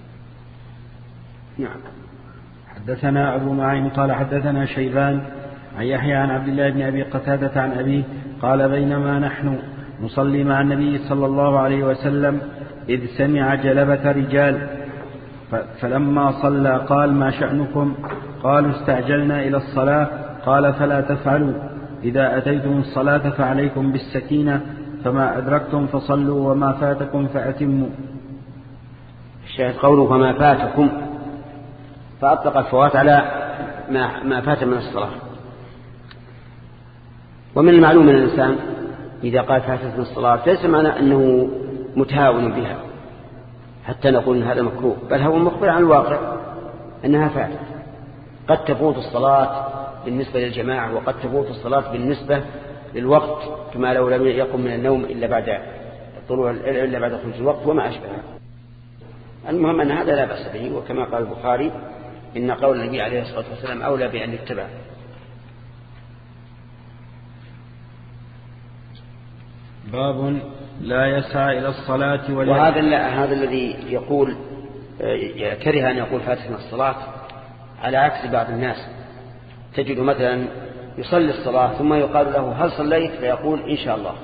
[SPEAKER 2] نعم. حدثنا أبو نعيم قال حدثنا شيبان عن يحيى عن عبد الله بن أبي قتادة عن أبيه قال بينما نحن نصلي مع النبي صلى الله عليه وسلم إذ سمع جلبة رجال فلما صلى قال ما شأنكم؟ قالوا استعجلنا إلى الصلاة. قال فلا تفعلوا، إذا أتيتم الصلاة فعليكم بالسكينة، فما أدركتم فصلوا وما فاتكم فأتموا.
[SPEAKER 1] الشاهد قوله فما فاتكم، فأطلق الفوات على ما فات من الصلاة. ومن المعلوم من الإنسان إذا قال فاتت من الصلاة ليس معنى أنه متهاون بها حتى نقول إن هذا مكروه، بل هو مخبر عن الواقع أنها فاتت. قد تفوت الصلاة بالنسبة للجماعة، وقد تفوت الصلاة بالنسبة للوقت، كما لو لم يقم من النوم إلا بعد خروج الوقت وما أشبهه. المهم أن هذا لا بأس به، وكما قال البخاري إن قول النبي عليه الصلاة والسلام أولى بأن يتبع.
[SPEAKER 2] باب لا يسعى إلى الصلاة
[SPEAKER 1] وهذا الذي يقول كره أن يقول فاتتنا الصلاة على عكس بعض الناس. تجد مثلا يصلي الصلاة ثم يقال له هل صليت؟ فيقول إن شاء الله.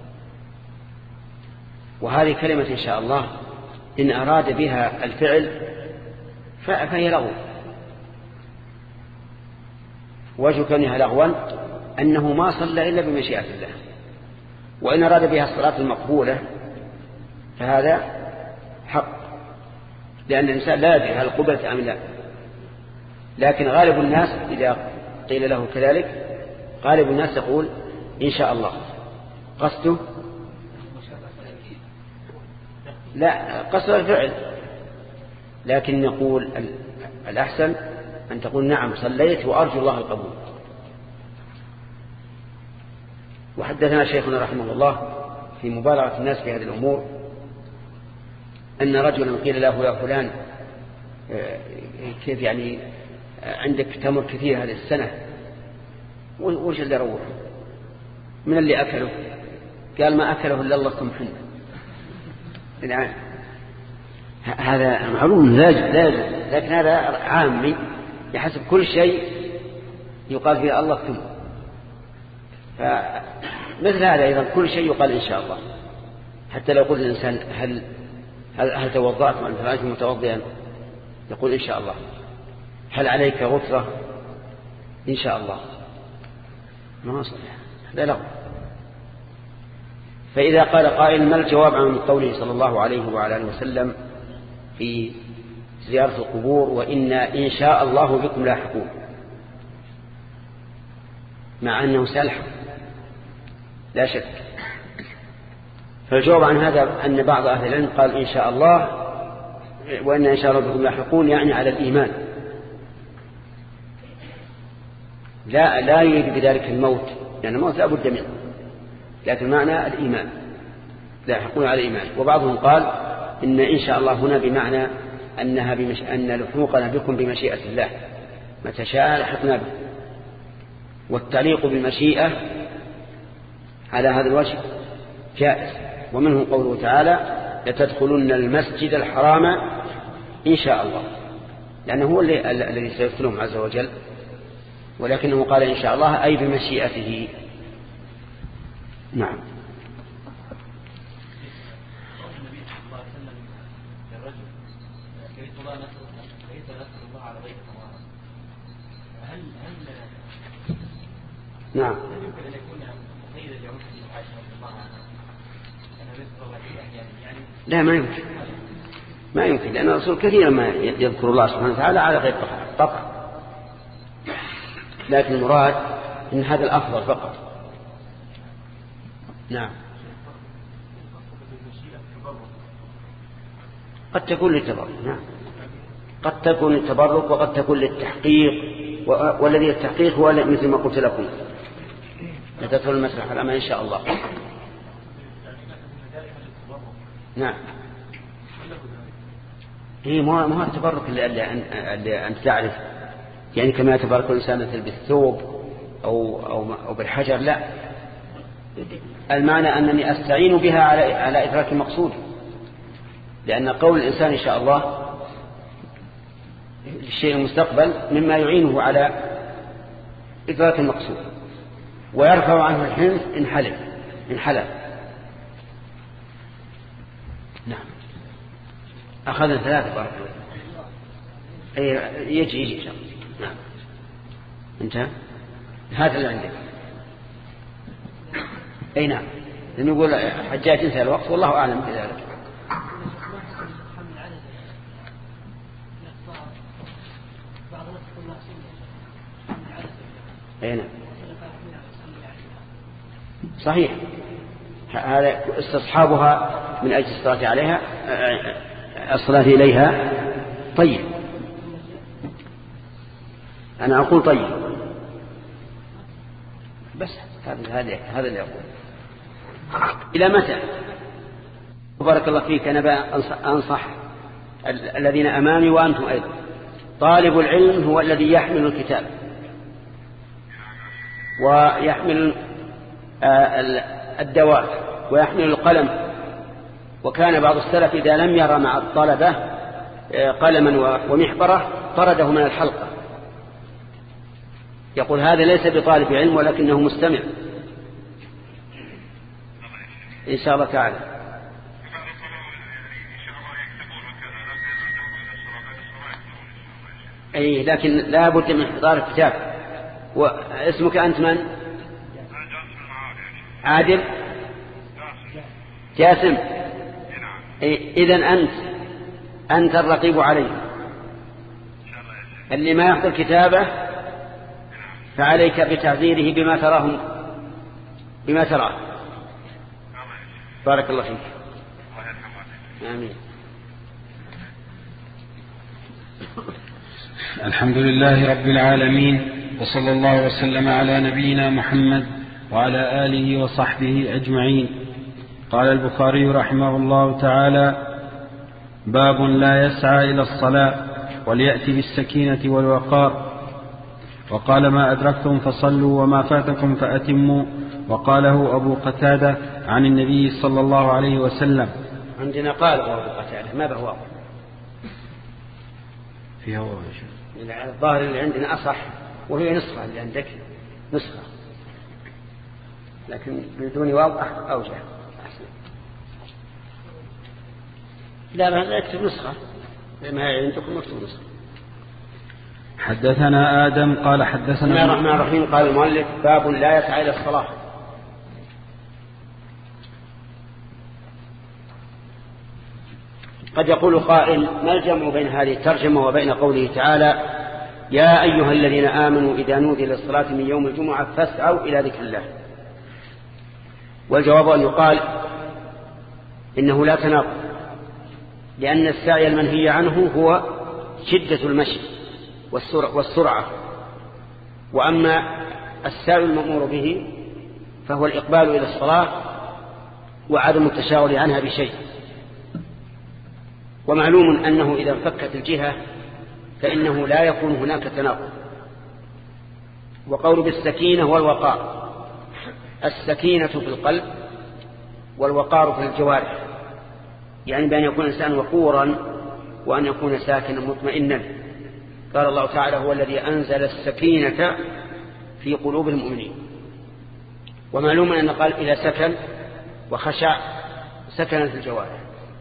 [SPEAKER 1] وهذه كلمة إن شاء الله إن أراد بها الفعل فهي لغو. وجه كونها لغوا أنه ما صلى إلا بمشيئة الله. وإن أراد بها الصلاة المقبولة فهذا حق، لأن الإنسان لا يدري هل قبلت أم لا. لكن غالب الناس إذا قيل له كذلك غالب الناس يقول إن شاء الله. قصده لا قصد الفعل، لكن نقول الأحسن أن تقول نعم صليت وأرجو الله القبول. وحدثنا شيخنا رحمه الله في مبالغة الناس في هذه الأمور أن رجلا قيل له يا فلان كيف يعني عندك تمر كثير هذه السنة، وش اللي روح من اللي أكله؟ قال ما أكله إلا الله سبحانه. الآن هذا معلوم لا يجوز، لكن هذا عامي يحسب كل شيء يقال فيه الله ثم. فمثل هذا أيضا كل شيء يقال إن شاء الله. حتى لو قلت الإنسان هل توضأت وأنت متوضئا يقول إن شاء الله. هل عليك غفرة؟ إن شاء الله. ما صحيح هذا لغو. فإذا قال قائل ما الجواب عن قوله صلى الله عليه وعلى آله وسلم في زيارة القبور وإنا إن شاء الله بكم لاحقون، مع أنه سلح لا شك. فالجواب عن هذا أن بعض أهل العلم قال إن شاء الله وإنا إن شاء الله بكم لاحقون يعني على الإيمان، لا يريد بذلك الموت، لأن الموت لا بد منه، لكن معنى الإيمان لاحقون على الإيمان. وبعضهم قال إن شاء الله هنا بمعنى أن لحوقنا بكم بمشيئة الله، متى شاء لحقنا به. والتعليق بالمشيئة على هذا الوجه جائز. ومنه قوله تعالى لتدخلن المسجد الحرام إن شاء الله، لأنه هو الذي سيدخلهم عز وجل، ولكنه قال إن شاء الله أي بمشيئته. نعم. نعم. لا ما يمكن لأن الرسول كثيرا ما يذكر الله سبحانه وتعالى على غير طبع، لكن المراد إن هذا الأفضل فقط. نعم. قد تكون للتبرك، نعم قد تكون للتبرك وقد تكون للتحقيق، والذي التحقيق هو مثل ما قلت لكم لتدخل المسرح الأمام إن شاء الله. نعم. هي ما التبرك اللي أنت تعرف يعني كما يتبرك الإنسان بالثوب أو بالحجر، لا، المعنى أنني أستعين بها على إدراك المقصود، لأن قول الإنسان إن شاء الله للشيء المستقبل مما يعينه على إدراك المقصود، ويرفع عنه الحنث إن حلف. نعم. أخذنا 3 بارك الله. يجي شخص. نعم. انتهى. هذا اللي عندك. أي نعم. لأنه يقول حجاج انتهى الوقت والله أعلم بذلك. أي نعم. صحيح. هذا استصحابها من أجل الصلاة عليها، الصلاة إليها. طيب أنا أقول طيب بس هذا اللي أقول. إلى متى؟ بارك الله فيك. أنا أنصح الذين أمامي وأنتم أيضا. طالب العلم هو الذي يحمل الكتاب ويحمل الدواء ويحمل القلم. وكان بعض السلف إذا لم يرى مع الطلبة قلما ومحبرة طرده من الحلقة، يقول هذا ليس بطالب علم ولكنه مستمع. إن شاء الله تعالى. أي لكن لا بد من إحضار الكتاب. واسمك أنت من؟ عادل جاسم. إذن أنت الرقيب عليه. اللي ما يحضر كتابه فعليك بتعذيره بما تراه. بارك الله فيك. آمين.
[SPEAKER 2] الحمد لله رب العالمين، وصلى الله وسلم على نبينا محمد وعلى آله وصحبه أجمعين. قال البخاري رحمه الله تعالى: باب لا يسعى إلى الصلاة وليأتي بالسكينة والوقار. وقال: ما أدركتم فصلوا وما فاتكم فأتموا. وقاله أبو قتادة عن النبي صلى الله عليه وسلم.
[SPEAKER 1] عندنا قال أبو قتادة ما بهو
[SPEAKER 2] فيه هو
[SPEAKER 1] الظاهر اللي عندنا أصح، وهي نسخة اللي عندك نسخة، لكن بدون واضح أوجه. لا اكتب نسخة لما عندكم مكتوب نسخة.
[SPEAKER 2] حدثنا آدم قال حدثنا
[SPEAKER 1] بسم الله الرحمن الرحيم. قال المؤلف: باب لا يسعى إلى الصلاة. قد يقول قائل: ما الجمع بين هذه الترجمة وبين قوله تعالى: يا أيها الذين آمنوا إذا نودي للصلاة من يوم الجمعة فاسعوا إلى ذكر الله. والجواب أن يقال إنه لا تناقض، لأن السعي المنهي عنه هو شدة المشي والسرعة، وأما السعي المأمور به فهو الإقبال إلى الصلاة وعدم التشاغل عنها بشيء. ومعلوم أنه إذا انفكت الجهة فإنه لا يكون هناك تناقض. وقول بالسكينة والوقار: السكينة في القلب والوقار في الجوارح، يعني بأن يكون الإنسان وقورا وأن يكون ساكنا مطمئنا. قال الله تعالى: هو الذي أنزل السكينة في قلوب المؤمنين. ومعلوم أن قال إذا سكن وخشع سكنت الجوارح.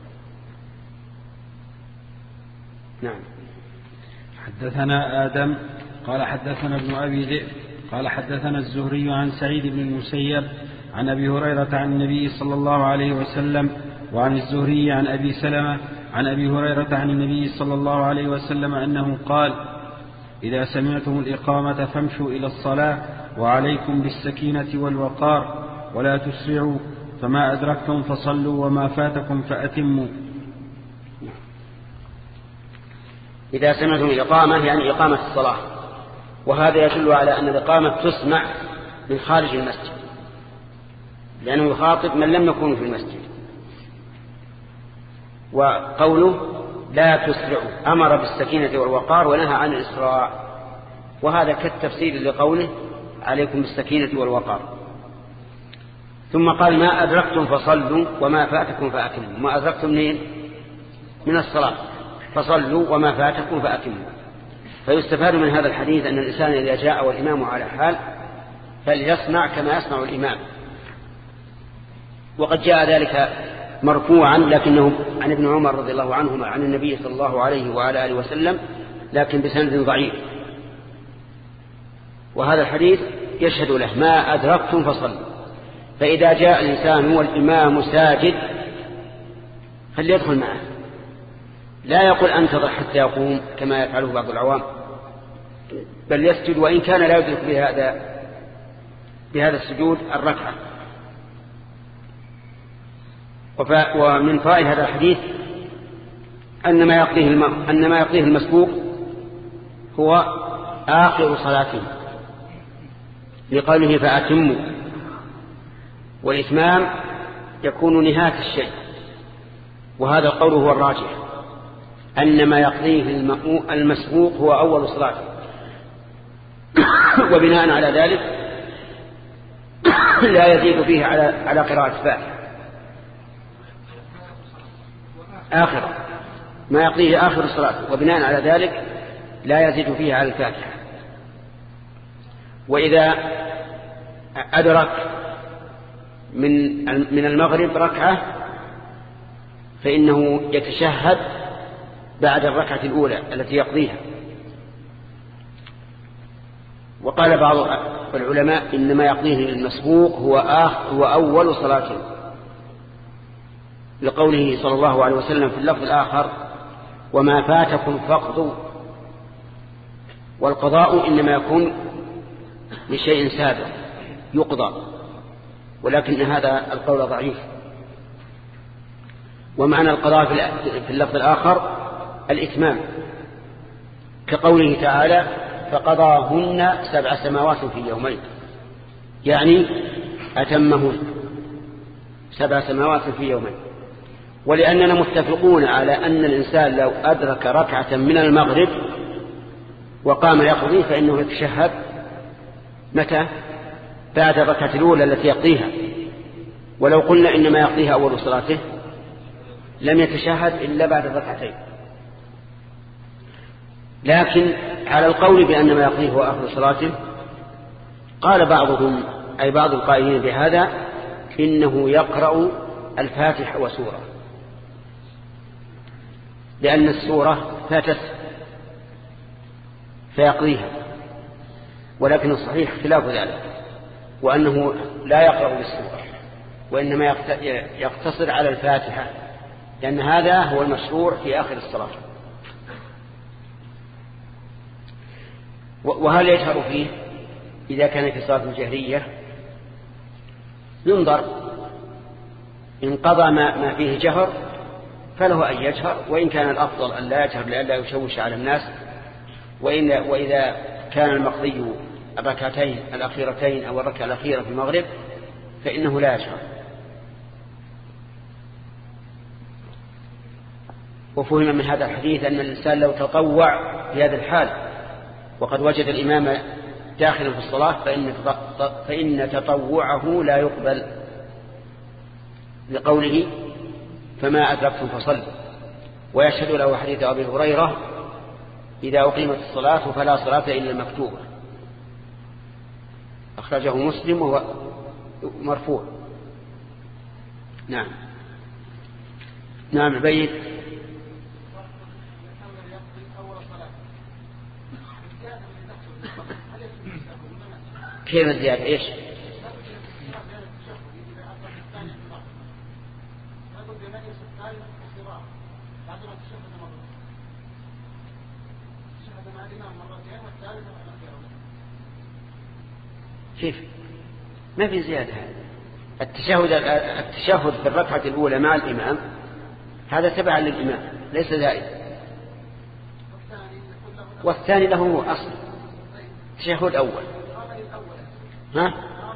[SPEAKER 1] نعم.
[SPEAKER 2] حدثنا آدم قال حدثنا ابن أبي ذئب قال حدثنا الزهري عن سعيد بن المسيب عن أبي هريرة عن النبي صلى الله عليه وسلم، وعن الزهري عن أبي سلمة عن أبي هريرة عن النبي صلى الله عليه وسلم أنه قال: إذا سمعتم الإقامة فامشوا إلى الصلاة وعليكم بالسكينة والوقار ولا تسرعوا، فما أدركتم فصلوا وما فاتكم فأتموا.
[SPEAKER 1] إذا سمعتم الإقامة يعني إقامة الصلاة، وهذا يدل على أن الإقامة تسمع من خارج المسجد، لأنه يخاطب من لم يكونوا في المسجد. وقوله لا تسرعوا أمر بالسكينة والوقار ونهى عن الإسراع، وهذا كالتفسير لقوله عليكم بالسكينة والوقار. ثم قال: ما أدركتم فصلوا وما فاتكم فأتموا. ما أدركتم من الصلاة، فصلوا وما فاتكم فأتموا. فيستفاد من هذا الحديث أن الإنسان إذا جاء والإمام على حال فليصنع كما يصنع الإمام. وقد جاء ذلك مرفوعا لكنه عن ابن عمر رضي الله عنهما عن النبي صلى الله عليه وعلى آله وسلم لكن بسند ضعيف. وهذا الحديث يشهد له ما أدركتم فصلوا. فإذا جاء الإنسان والإمام ساجد فليدخل معه، لا يقول أنتظر حتى يقوم كما يفعله بعض العوام، بل يسجد وإن كان لا يدرك بهذا السجود الركعة. ومن فائدة هذا الحديث أن ما يقضيه المسبوق هو آخر صلاته لقوله فأتموا، والإتمام يكون نهاية الشيء، وهذا القول هو الراجح أن ما يقضيه المسبوق هو أول صلاته. وبناء على ذلك لا يزيد فيه على قراءة فاتحة. آخر ما يقضيه آخر الصلاة، وبناء على ذلك لا يزيد فيه على الفاتحة. وإذا أدرك من المغرب ركعة فإنه يتشهد بعد الركعة الأولى التي يقضيها. وقال بعض العلماء إنما يقضيه المسبوق هو أول صلاته، لقوله صلى الله عليه وسلم في اللفظ الآخر وما فاتكم فاقضوا. والقضاء إنما يكون لشيء سابق يقضى، ولكن هذا القول ضعيف. ومعنى القضاء في اللفظ الآخر الإتمام، كقوله تعالى فقضاهن 7 سماوات في يومين، يعني أتمهن 7 سماوات في يومين. ولأننا متفقون على أن الإنسان لو أدرك ركعة من المغرب وقام يقضي فإنه يتشهد متى؟ بعد الركعة الأولى التي يقضيها. ولو قلنا إنما يقضيها أول صلاته لم يتشهد إلا بعد الركعتين. لكن على القول بأن ما يقضيه هو آخر صلاته قال بعضهم أي بعض القائلين بهذا إنه يقرأ الفاتحة وسورة، لأن السورة فاتت فيقضيها. ولكن الصحيح خلاف ذلك، وأنه لا يقرأ بالسورة وإنما يقتصر على الفاتحة، لأن هذا هو المشروع في آخر الصلاة. وهل يجهر فيه؟ إذا كان في صلاة الجهرية ينظر، إن قضى ما فيه جهر فله أن يجهر، وإن كان الأفضل أن لا يجهر لئلا يشوش على الناس. وإذا كان المقضي الركعتين الأخيرتين أو الركعة الأخيرة في المغرب فإنه لا يجهر. وفهم من هذا الحديث أن الإنسان لو تطوع في هذا الحال وقد وجد الإمام داخلا في الصلاة فإن تطوعه لا يقبل، لقوله فما أدركتم فصلوا. ويشهد له حديث أبي هريرة إذا أقيمت الصلاة فلا صلاة إلا المكتوبة، أخرجه مسلم وهو مرفوع. نعم عبيد. كيف الزيادة إيش؟ كيف؟ ما في زيادة. التشهد في الركعة الأولى مع الإمام هذا تبع للإمام ليس زائد، والثاني له هو أصل تشهد أول. ها؟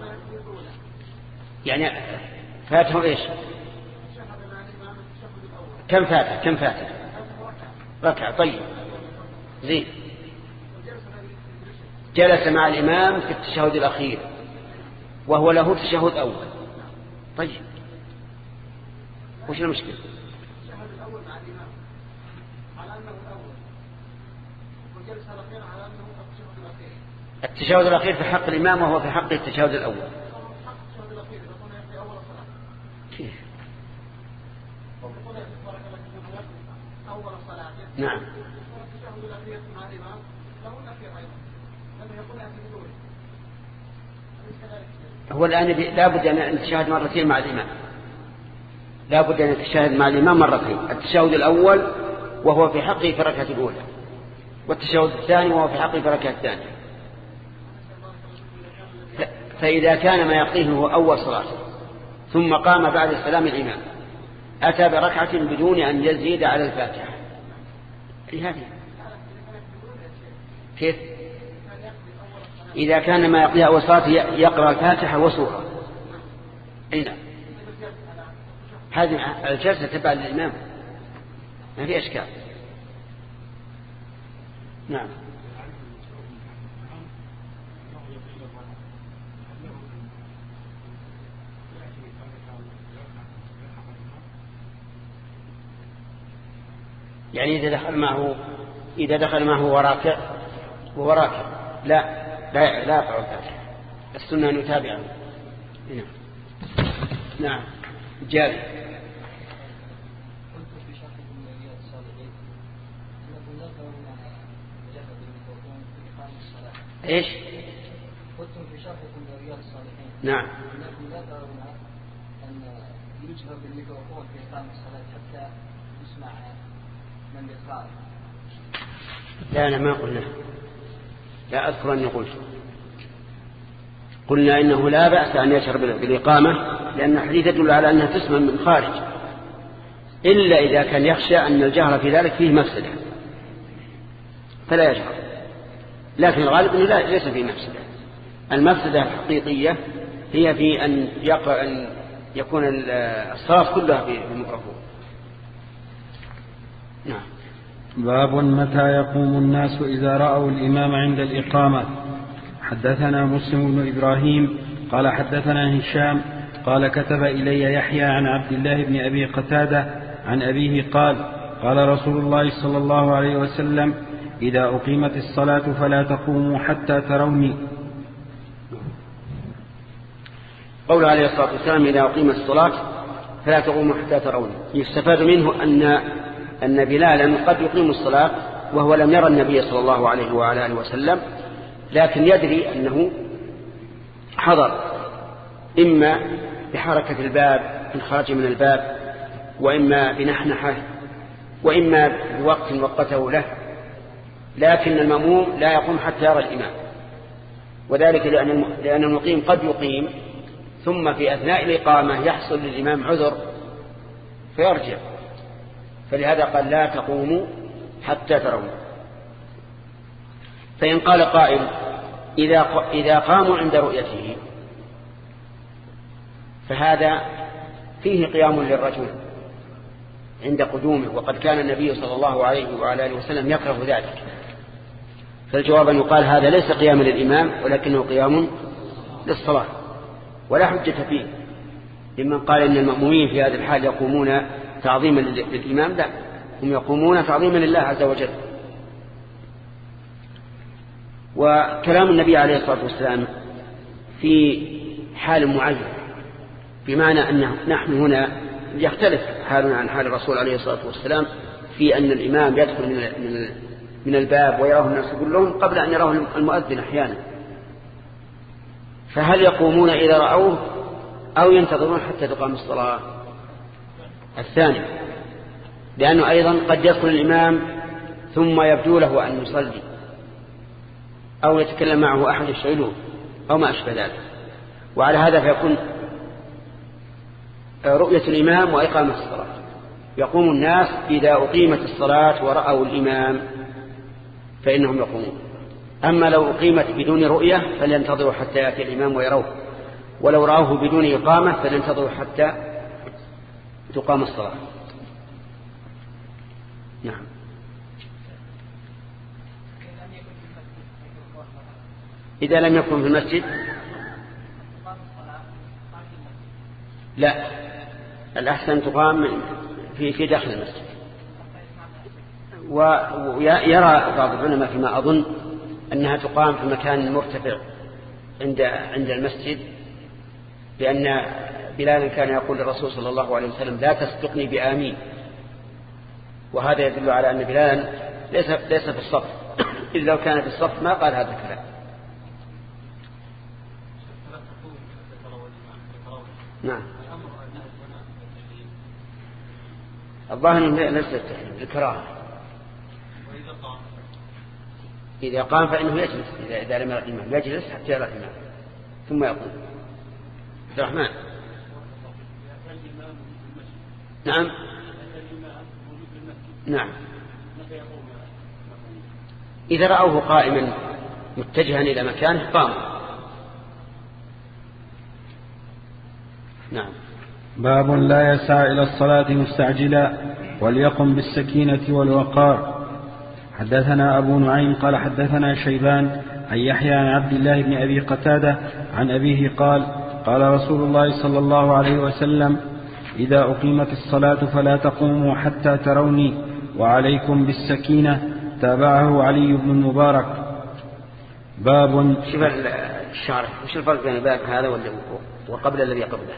[SPEAKER 1] يعني فاته إيش؟ كم فاته؟ ركعة. طيب زين. جلس مع الإمام في التشهد الأخير وهو له تشهد أول. طيب وش المشكلة؟ التشهد الأخير في حق الإمام وهو في حق التشهد الأول. نعم. هو الآن لا بد أن نتشاهد مرتين مع الإمام، لا بد أن نتشاهد مع الإمام مرتين، التشهد الأول وهو في حقه في الركعة الأولى، والتشهد الثاني وهو في حقه في الركعة الثانية. فإذا كان ما يقضيه هو أول صلاة ثم قام بعد السلام الإمام أتى بركعة بدون أن يزيد على الفاتحة، هذه كيف؟ إذا كان ما يقضيه أول صلاة يقرأ الفاتحة وسورة، نعم، هذه الجلسة تبع للإمام ما في أشكال. نعم. يعني إذا دخل معه وهو راكع لا يقرأ الفاتحة، السنة أن يتابعه. نعم. نعم. جاري. ايش؟ قلتم في شرحكم لرياض الصالحين. نعم. انكم لا ترون ان يجهر بالميكروفون في اقامه الصلاه حتى يسمع من بالقارئ. لا أنا ما قلنا، لا أذكر أني قلنا إنه لا بأس أن يشهر بالإقامة، لأن الحديث يدل على أنها تسمع من خارج، إلا إذا كان يخشى أن الجهر في ذلك فيه مفسدة فلا يجهر، لكن الغالب أنه ليس فيه مفسدة. المفسدة الحقيقية هي في أن يكون الصلاة كلها في الميكروفون. نعم.
[SPEAKER 2] باب متى يقوم الناس إذا رأوا الإمام عند الإقامة. حدثنا مسلم بن إبراهيم قال حدثنا هشام قال كتب إلي يحيى عن عبد الله بن أبي قتادة عن أبيه قال قال رسول الله صلى الله عليه وسلم إذا أقيمت الصلاة فلا تقوموا حتى تروني.
[SPEAKER 1] قول عليه الصلاة والسلام إذا أقيمت الصلاة فلا تقوموا حتى تروني، يستفاد منه أن بلالا قد يقيم الصلاة وهو لم يرى النبي صلى الله عليه وعلى آله وسلم، لكن يدري أنه حضر، إما بحركة الباب في الخارج من الباب، وإما بنحنحة، وإما بوقت وقته له، لكن المأموم لا يقوم حتى يرى الإمام، وذلك لأن المقيم قد يقيم ثم في أثناء الإقامة يحصل للإمام عذر فيرجع، فلهذا قال لا تقوموا حتى ترون. فإن قال قائل إذا قاموا عند رؤيته فهذا فيه قيام للرجل عند قدومه، وقد كان النبي صلى الله عليه وعلى آله وسلم يكره ذلك، فالجواب أن يقال هذا ليس قياما للإمام ولكنه قيام للصلاة، ولا حجة فيه لمن قال إن المأمومين في هذا الحال يقومون تعظيما للإمام، لا، هم يقومون تعظيما لله عز وجل. وكلام النبي عليه الصلاة والسلام في حال معين، بمعنى أن نحن هنا يختلف حالنا عن حال الرسول عليه الصلاة والسلام في أن الإمام يدخل من الباب ويراه الناس كلهم قبل أن يراه المؤذن أحيانا، فهل يقومون إذا رأوه أو ينتظرون حتى تقام الصلاة؟ الثاني، لأنه أيضا قد يدخل الإمام ثم يبدو له أن يصلي أو يتكلم معه أحد يشغله أو ما أشبه ذلك، وعلى هذا فيكون رؤية الإمام وإقامة الصلاة. يقوم الناس إذا أقيمت الصلاة ورأوا الإمام فإنهم يقومون، أما لو أقيمت بدون رؤية فلينتظروا حتى يأتي الإمام ويروه، ولو رأوه بدون إقامة فلينتظروا حتى تقام الصلاة. نعم. إذا لم يكن في المسجد لا، الأحسن تقام في داخل المسجد، ويرى بعض العلماء فيما أظن أنها تقام في مكان مرتفع عند المسجد، لأن بلالا كان يقول للرسول صلى الله عليه وسلم لا تسبقني بآمين، وهذا يدل على أن بلالا ليس في الصف، إذ لو كان في الصف ما قال هذا الكلام. نعم الظاهر أنه ليس التحريم، الكراهة. إذا قام فإنه يجلس، إذا لم يرى الإمام يجلس حتى يرى الإمام ثم يقوم. عبد الرحمن. نعم نعم إذا رأوه قائما متجها إلى مكانه قام. نعم.
[SPEAKER 2] باب لا يسعى إلى الصلاة مستعجلا وليقم بالسكينة والوقار. حدثنا أبو نعيم قال حدثنا شيبان عن يحيى عن عبد الله بن أبي قتادة عن أبيه قال قال رسول الله صلى الله عليه وسلم إذا أقيمت الصلاة فلا تقوموا حتى تروني وعليكم بالسكينة. تابعه علي بن المبارك. باب
[SPEAKER 1] شوف الشارح وش الفرق بين الباب هذا وقبل الذي قبله؟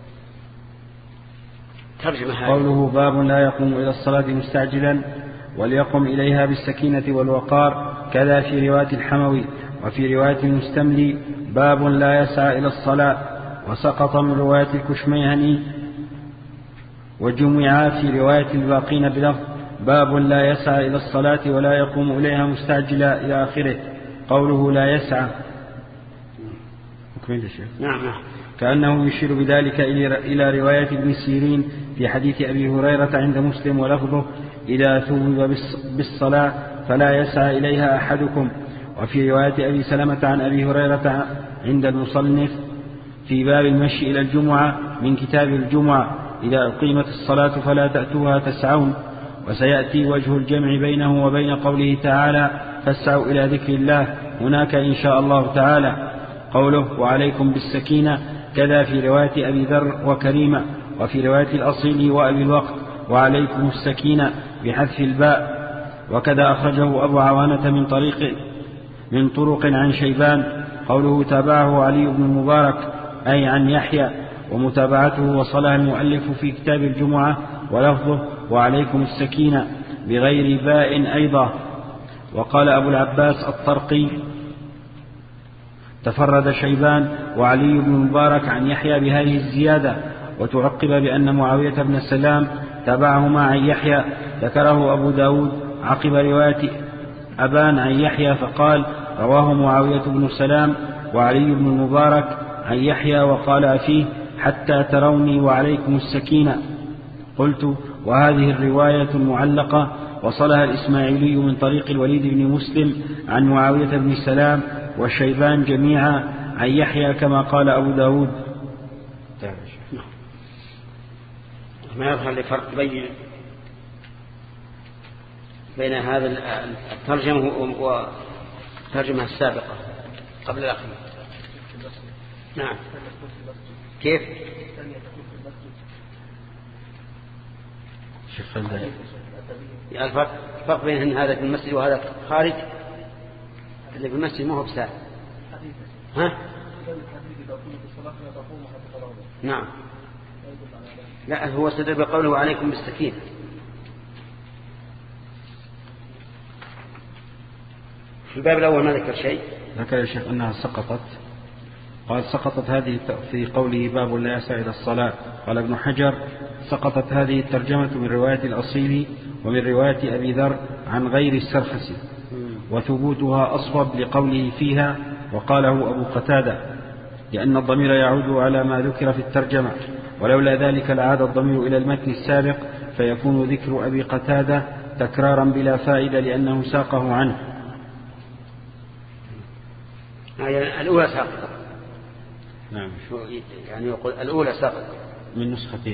[SPEAKER 1] ترجمة
[SPEAKER 2] قوله باب لا يقوم إلى الصلاة مستعجلا وليقم إليها بالسكينة والوقار، كذا في رواية الحموي. وفي رواية المستملي باب لا يسعى إلى الصلاة، وسقط من رواية الكشميهني وجمع في رواية الباقين بلفظ باب لا يسعى إلى الصلاة ولا يقوم إليها مستعجلا إلى آخره. قوله لا يسعى
[SPEAKER 1] نعم
[SPEAKER 2] كأنه يشير بذلك إلى رواية ابن سيرين في حديث أبي هريرة عند مسلم ولفظه إذا ثوب بالصلاة فلا يسعى إليها أحدكم. وفي رواية أبي سلمة عن أبي هريرة عند المصنف في باب المشي إلى الجمعة من كتاب الجمعة إذا أقيمت الصلاة فلا تأتوها تسعون. وسيأتي وجه الجمع بينه وبين قوله تعالى فاسعوا إلى ذكر الله هناك إن شاء الله تعالى. قوله وعليكم بالسكينة كذا في رواية أبي ذر وكريمة. وفي رواية الأصيل وأبي الوقت وعليكم السكينة بحذف الباء. وكذا أخرجه أبو عوانة من طرق عن شيبان. قوله تابعه علي بن المبارك أي عن يحيى، ومتابعته وصلها المؤلف في كتاب الجمعة ولفظه وعليكم السكينة بغير باء أيضا. وقال أبو العباس الطرقي تفرد شيبان وعلي بن المبارك عن يحيى بهذه الزيادة. وتعقب بأن معاوية بن سلام تابعهما عن يحيى، ذكره أبو داود عقب رواية أبان عن يحيى فقال رواه معاوية بن سلام وعلي بن المبارك عن يحيى وقال فيه حتى تروني وعليكم السكينة. قلت وهذه الرواية معلقة وصلها الإسماعيلي من طريق الوليد بن مسلم عن معاوية بن سلام وشيبان جميعا عن يحيى كما قال أبو داود.
[SPEAKER 1] ما يظهر لي فرق بين هذا الترجمة والترجمة السابقة قبل الأخير. نعم كيف الفرق بين هذا في المسجد وهذا خارج؟ اللي في المسجد ما هو بسهل. ها؟ نعم لا هو استدل بقوله عليكم بالسكينة. في الباب الأول ما ذكر شيء.
[SPEAKER 2] ذكر يا شيخ أنها سقطت. قال سقطت هذه في قوله باب لا يسعى إلى الصلاة. قال ابن حجر سقطت هذه الترجمة من رواية الأصيل ومن رواية أبي ذر عن غير السرخسي، وثبوتها أصوب لقوله فيها وقاله أبو قتادة، لأن الضمير يعود على ما ذكر في الترجمة، ولولا ذلك لعاد الضمير إلى المتن السابق فيكون ذكر أبي قتادة تكرارا بلا فائدة لأنه ساقه عنه.
[SPEAKER 1] الأولى ساقطة.
[SPEAKER 2] نعم
[SPEAKER 1] يعني يقول الأولى ساقطة
[SPEAKER 2] من نسختين.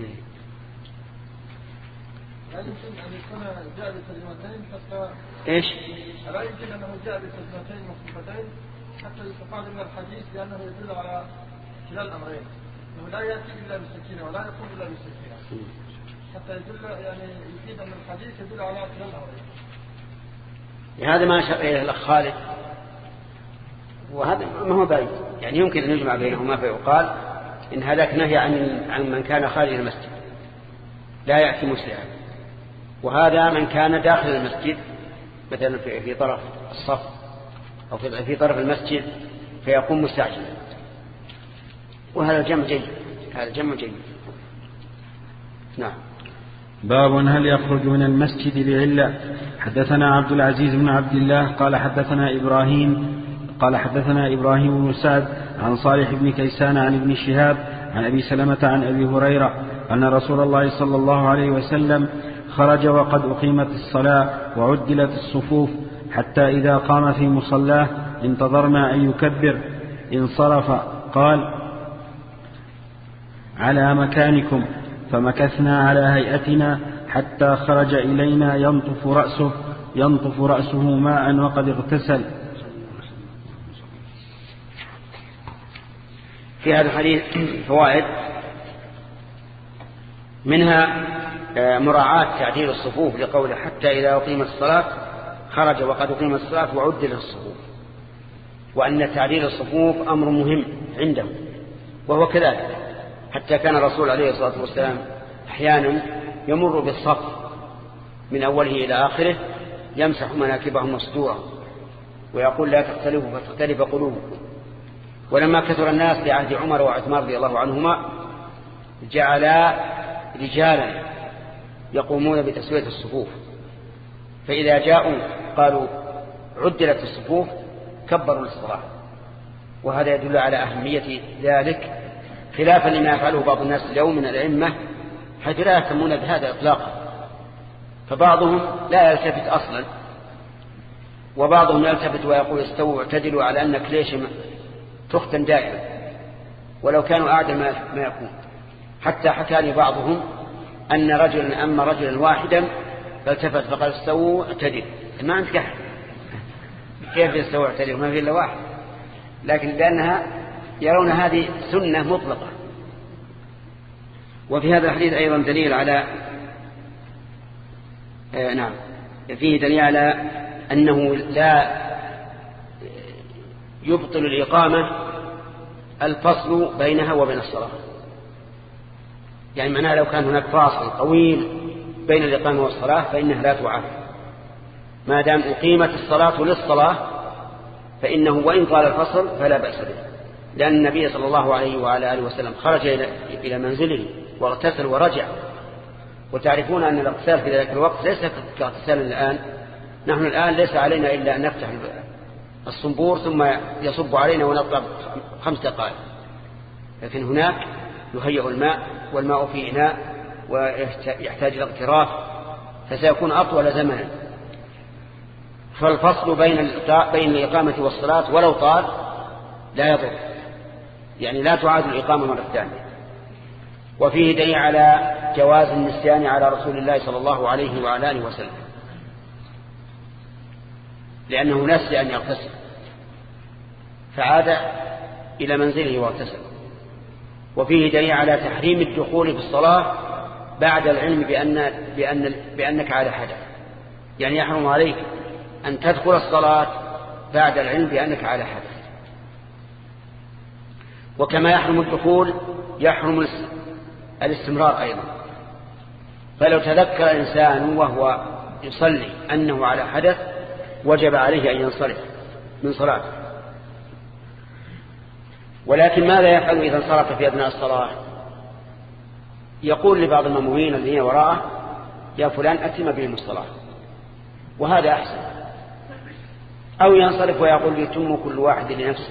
[SPEAKER 3] لا يمكن أن يكون جاء بكلمتين حتى
[SPEAKER 1] إيش؟
[SPEAKER 3] لا يمكن أنه جاء بكلمتين مخففتين حتى يستفاد من الحديث لأنه يدل على كلا الأمرين، أنه لا يأتي إلا بالسكينة ولا يقوم إلا بالسكينة. حتى يدل يعني يفيد أن الحديث يدل على اعتلال
[SPEAKER 1] هذا ما أشار إليه الأخ خالد، وهذا ما هو بعيد، يعني يمكن أن يجمع بينهما فيقال إن هذاك نهي عن من كان خارج المسجد لا يأتي مسرعا، وهذا من كان داخل المسجد مثلا في طرف الصف أو في طرف المسجد فيقوم مستعجلا، وهذا الجمع جيد، هذا الجمع جيد. نعم.
[SPEAKER 2] باب هل يخرج من المسجد بعلة. حدثنا عبد العزيز بن عبد الله قال حدثنا إبراهيم بن سعد عن صالح بن كيسان عن ابن شهاب عن أبي سلمة عن أبي هريرة أن رسول الله صلى الله عليه وسلم خرج وقد أقيمت الصلاة وعدلت الصفوف حتى إذا قام في مصلاه انتظرنا أن يكبر انصرف قال على مكانكم، فمكثنا على هيئتنا حتى خرج إلينا ينطف رأسه ماء وقد اغتسل.
[SPEAKER 1] في هذا الحديث فوائد، منها مراعاة تعديل الصفوف لقوله حتى إذا أقيمت الصلاة خرج وقد أقيمت الصلاة وعدل الصفوف، وأن تعديل الصفوف أمر مهم عنده، وهو كذلك، حتى كان الرسول عليه الصلاة والسلام أحيانا يمر بالصف من أوله إلى آخره يمسح مناكبهم وصدورهم ويقول لا تختلفوا فتختلف قلوبكم. ولما كثر الناس بعهد عمر وعثمان رضي الله عنهما جعلا رجالا يقومون بتسوية الصفوف، فإذا جاءوا قالوا عدلت الصفوف كبروا للصلاة، وهذا يدل على أهمية ذلك خلافا لما يفعله بعض الناس اليوم من الأئمة حيث لا يهتمون بهذا إطلاقا، فبعضهم لا يلتفت أصلا، وبعضهم يلتفت ويقول استووا واعتدلوا على أن كليشة تختن دائما ولو كانوا أعدل ما يكون. حتى حكى لي بعضهم أن رجلا أما رجلا واحدا فالتفت فقال استووا اعتدلوا، ما عندك أحد كيف يستووا اعتدلوا ما في إلا واحد، لكن لأنها يرون هذه سنة مطلقة. وفي هذا الحديث أيضا دليل على فيه دليل على أنه لا يبطل الإقامة الفصل بينها وبين الصلاة، يعني معناها لو كان هناك فاصل طويل بين الإقامة والصلاة فإنها لا تعاد، ما دام أقيمت الصلاة للصلاة فإنه وإن طال الفصل فلا بأس به، لأن النبي صلى الله عليه وعلى آله وسلم خرج إلى منزله واغتسل ورجع، وتعرفون أن الاغتسال في ذلك الوقت ليس كاغتسال الآن. نحن الآن ليس علينا إلا أن نفتح الصنبور ثم يصب علينا ونطلب 5 دقائق، لكن هناك يهيئ الماء والماء في إناء ويحتاج إلى اغتراف، فسيكون أطول زمنا. فالفصل بين الإقامة والصلاة ولو طال لا يضر، يعني لا تعاد الإقامة مرة ثانية. وفيه دليل على جواز النسيان على رسول الله صلى الله عليه وعلى آله وسلم، لأنه نسي أن يغتسل فعاد إلى منزله واغتسل. وفيه دليل على تحريم الدخول في الصلاة بعد العلم بأنك على حدث، يعني يحرم عليك أن تدخل الصلاة بعد العلم بأنك على حدث. وكما يحرم الدخول يحرم الاستمرار أيضا، فلو تذكر إنسان وهو يصلي أنه على حدث وجب عليه أن ينصرف من صلاته. ولكن ماذا يفعل إذا انصرف في أثناء الصلاة؟ يقول لبعض المأمومين الذين وراءه يا فلان أتم بهم الصلاة، وهذا أحسن. أو ينصرف ويقول يتم كل واحد لنفسه،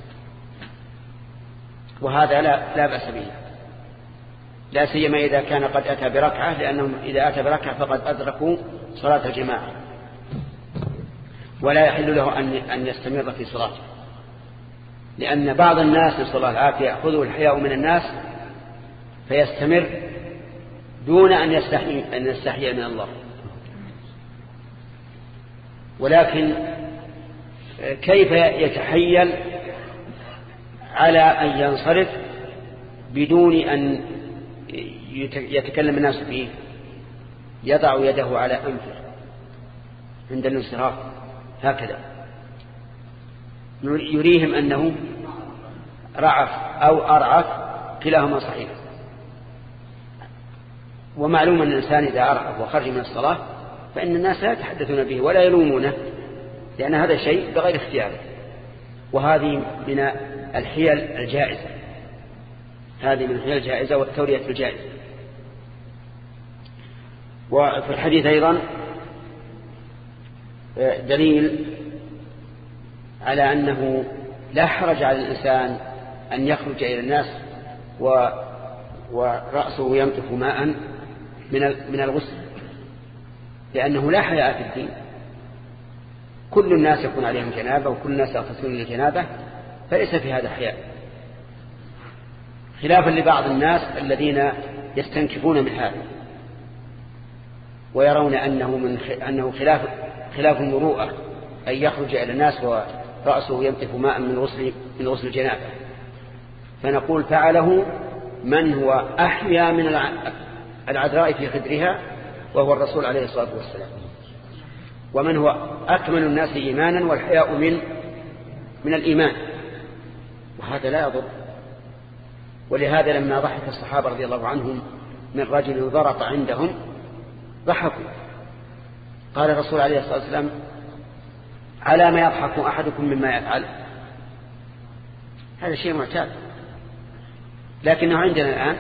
[SPEAKER 1] وهذا لا بأس به، لا سيما إذا كان قد أتى بركعة، لأنهم إذا أتى بركعة فقد أدركوا صلاة الجماعة، ولا يحل له أن يستمر في صلاته، لأن بعض الناس نسأل الله العافية يأخذه الحياء من الناس فيستمر دون أن يستحيي من الله. ولكن كيف يتحيل على أن ينصرف بدون أن يتكلم الناس فيه يضع يده على أنفه عند الانصراف هكذا، يريهم أنه رعف أو أرعف، كلاهما صحيح. ومعلوم أن الإنسان إذا أرعف وخرج من الصلاة فإن الناس لا يتحدثون به ولا يلومونه، لأن هذا شيء بغير اختياره. وهذه من الحيل الجائزة، هذه من الحيل الجائزة والتورية الجائزة. وفي الحديث أيضا دليل على أنه لا حرج على الإنسان أن يخرج إلى الناس ورأسه ينطف ماء من الغسل، لأنه لا حياء في الدين. كل الناس يكون عليهم جنابة وكل الناس يغتسلون للجنابة، فليس في هذا حياء، خلافا لبعض الناس الذين يستنكفون من هذا ويرون أنه خلاف المروءة أن يخرج إلى الناس ورأسه ينطف ماء من غسل الجنابة. فنقول فعله من هو أحيا من العذراء في خدرها وهو الرسول عليه الصلاة والسلام، ومن هو أكمل الناس إيمانا والحياء من الإيمان، وهذا لا يضر. ولهذا لما ضحك الصحابة رضي الله عنهم من رجل ضرط عندهم ضحكوا، قال الرسول عليه الصلاة والسلام على ما يضحك أحدكم مما يفعل، هذا شيء معتاد. لكنه عندنا الآن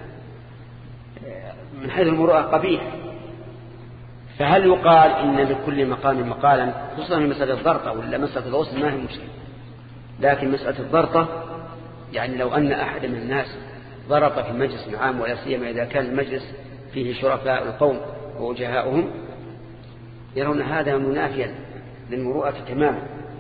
[SPEAKER 1] من حيث المروءة قبيح. فهل يقال إن لكل مقام مقالا، خصوصا في مسألة الضرطة ولا مسألة الغسل ما هي مشكلة، لكن مسألة الضرطة يعني لو أن أحد من الناس ضرط في مجلس عام، ولا سيما إذا كان المجلس فيه شرفاء القوم ووجهاؤهم، يرون هذا منافيا للمروءة تماما،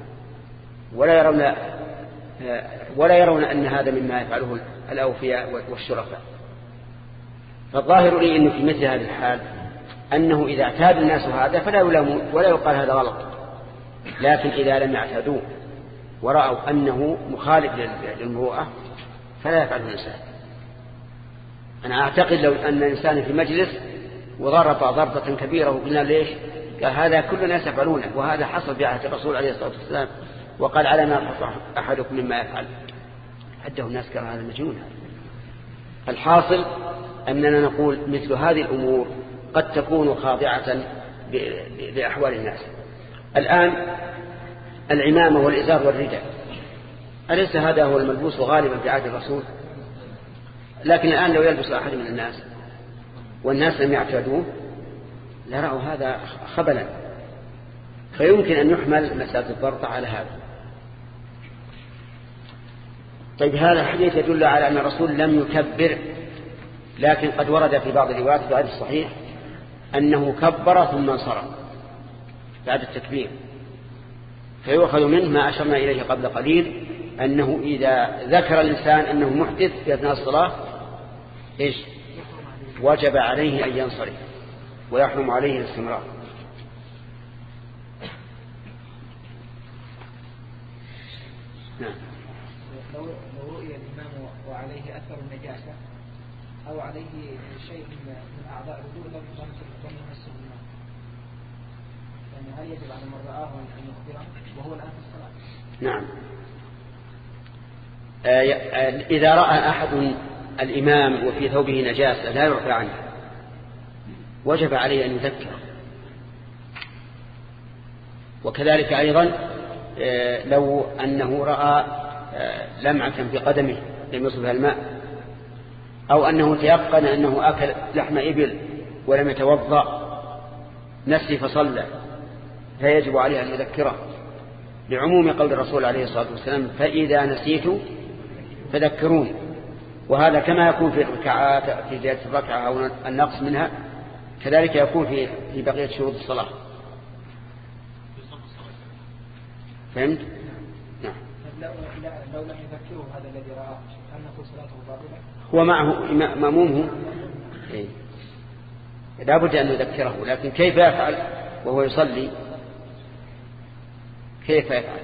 [SPEAKER 1] ولا يرون أن هذا مما يفعله الأوفياء والشرفاء. فالظاهر لي أنه في مثل هذه الحال أنه إذا اعتاد الناس هذا فلا يلامون ولا يقال هذا غلط، لكن إذا لم يعتادوه ورأوا أنه مخالف للمروءة فلا يفعله الإنسان. أنا أعتقد لو أن الإنسان في مجلس وضرط ضربة كبيرة وقلنا ليش، قال هذا كل الناس يفعلونه، وهذا حصل بعهد الرسول عليه الصلاة والسلام، وقال على ما يضحك أحدكم مما يفعل، حده الناس كان هذا مجنون. الحاصل أننا نقول مثل هذه الأمور قد تكون خاضعة لأحوال الناس. الآن العمامة والإزار والرداء، أليس هذا هو الملبوس غالبا في عهد الرسول؟ لكن الآن لو يلبس أحد من الناس والناس لم يعتادوه لرأوا هذا خبلا، فيمكن أن يحمل مسألة الضرطة على هذا. طيب هذا الحديث يدل على أن الرسول لم يكبر، لكن قد ورد في بعض الروايات في الحديث الصحيح أنه كبر ثم انصرف بعد التكبير، فيؤخذ منه ما أشرنا إليه قبل قليل، أنه إذا ذكر الإنسان أنه محدث في أثناء الصلاة إيش وجب عليه أن ينصرف ويحرم عليه الاستمرار. نعم.
[SPEAKER 5] لو رؤي الإمام وعليه أثر النجاسة أو عليه شيء من أعضاء الوضوء لم يمسه الماء، يعني هل يجب على من رآه أن يخبره وهو الآن في الصلاة؟
[SPEAKER 1] نعم. إذا رأى أحد الإمام وفي ثوبه نجاسة لا يعفى عنه وجب عليه أن يذكره. وكذلك أيضا لو أنه رأى لمعة في قدمه لم يصبها الماء، أو أنه تيقن أنه أكل لحم إبل ولم يتوضأ نسي فصلى، فيجب عليه أن يذكره لعموم قول الرسول عليه الصلاة والسلام فإذا نسيت فذكرون. وهذا كما يكون في الركعات في زيادة الركعة أو النقص منها كذلك يكون في بقية شروط الصلاة. فهمت؟ نعم.
[SPEAKER 5] لو لم يذكره هذا الذي رآه هل نقول صلاته باطلة؟
[SPEAKER 1] هو معه مأمومه لا بد أن يذكره، لكن كيف يفعل وهو يصلي؟ كيف يفعل؟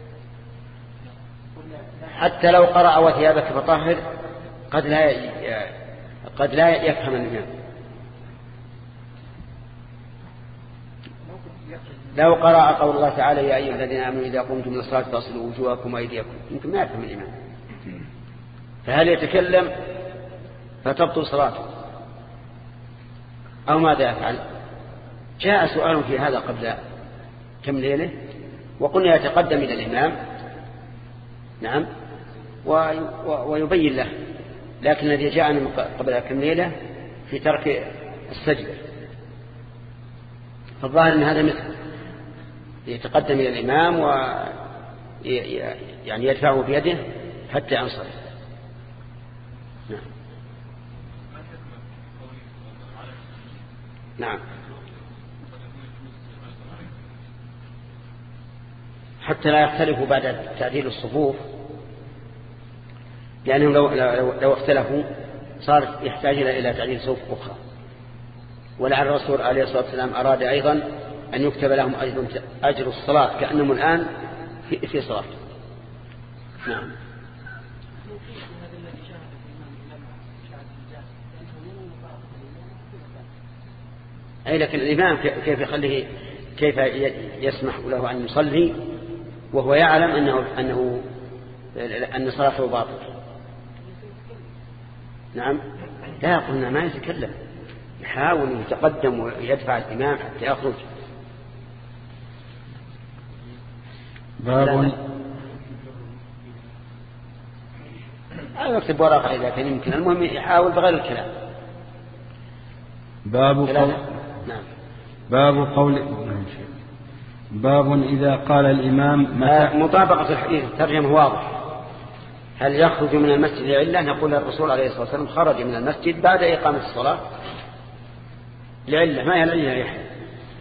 [SPEAKER 1] حتى لو قرأ وثيابك فطهر قد لا يفهم الإمام. لو قرأ قول الله تعالى يا أيها الذين آمنوا إذا قمتم إلى الصلاة فاغسلوا وجوهكم وأيديكم يمكن ما يفهم الإمام، فهل يتكلم فتبطل صلاته أو ماذا يفعل؟ جاء سؤال في هذا قبل كم ليلة وقلنا يتقدم إلى الإمام نعم ويبين له، لكن الذي جاءنا قبل كم ليلة في ترك السجدة، فالظاهر أن هذا مثل يتقدم إلى الإمام يعني يدفعه بيده حتى ينصرف. نعم نعم حتى لا يختلفوا بعد تعديل الصفوف، لأنهم لو اختلفوا صار يحتاج إلى تعديل صفوف أخرى. ولعل الرسول عليه الصلاة والسلام أراد أيضا أن يكتب لهم أجر الصلاة كأنهم الآن في صلاة. نعم أي لكن الإمام كيف يخليه، كيف يسمح له أن يصلي وهو يعلم أن صلاته باطل؟ نعم لا قلنا ما يتكلم، يحاول يتقدم ويدفع الإمام حتى يخرج.
[SPEAKER 2] باب
[SPEAKER 1] يكتب ورقة إذا كان يمكن، المهم يحاول بغير الكلام.
[SPEAKER 2] نعم. باب إذا قال الإمام
[SPEAKER 1] مطابقة الحديث الترجمة واضح. هل يخرج من المسجد لعلة؟ نقول الرسول عليه الصلاة والسلام خرج من المسجد بعد إقامة الصلاة لعلة، ما هي العلة يا يحيى؟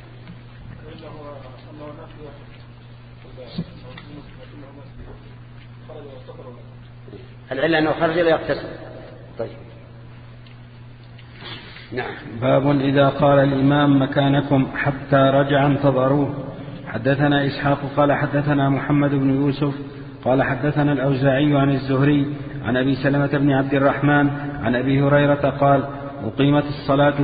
[SPEAKER 1] العلة أنه خرج ليغتسل. طيب نعم.
[SPEAKER 2] باب إذا قال الإمام مكانكم حتى رجع انتظروه. حدثنا إسحاق قال حدثنا محمد بن يوسف قال حدثنا الأوزاعي عن الزهري عن أبي سلمة بن عبد الرحمن عن أبي هريرة قال أقيمت الصلاة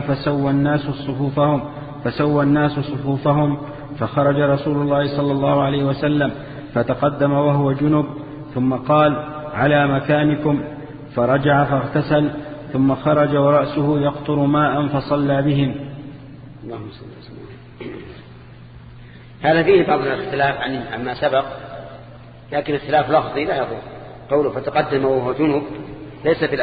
[SPEAKER 2] فسوى الناس صفوفهم فخرج رسول الله صلى الله عليه وسلم فتقدم وهو جنب ثم قال على مكانكم، فرجع فاغتسل ثم خرج ورأسه يقطر ماء فصلى بهم.
[SPEAKER 1] اللهم صل وسلم. هذا فيه بعض الاختلاف عما سبق، لكن اختلاف لفظي لا يضر. قوله فتقدم وهو جنب ليس في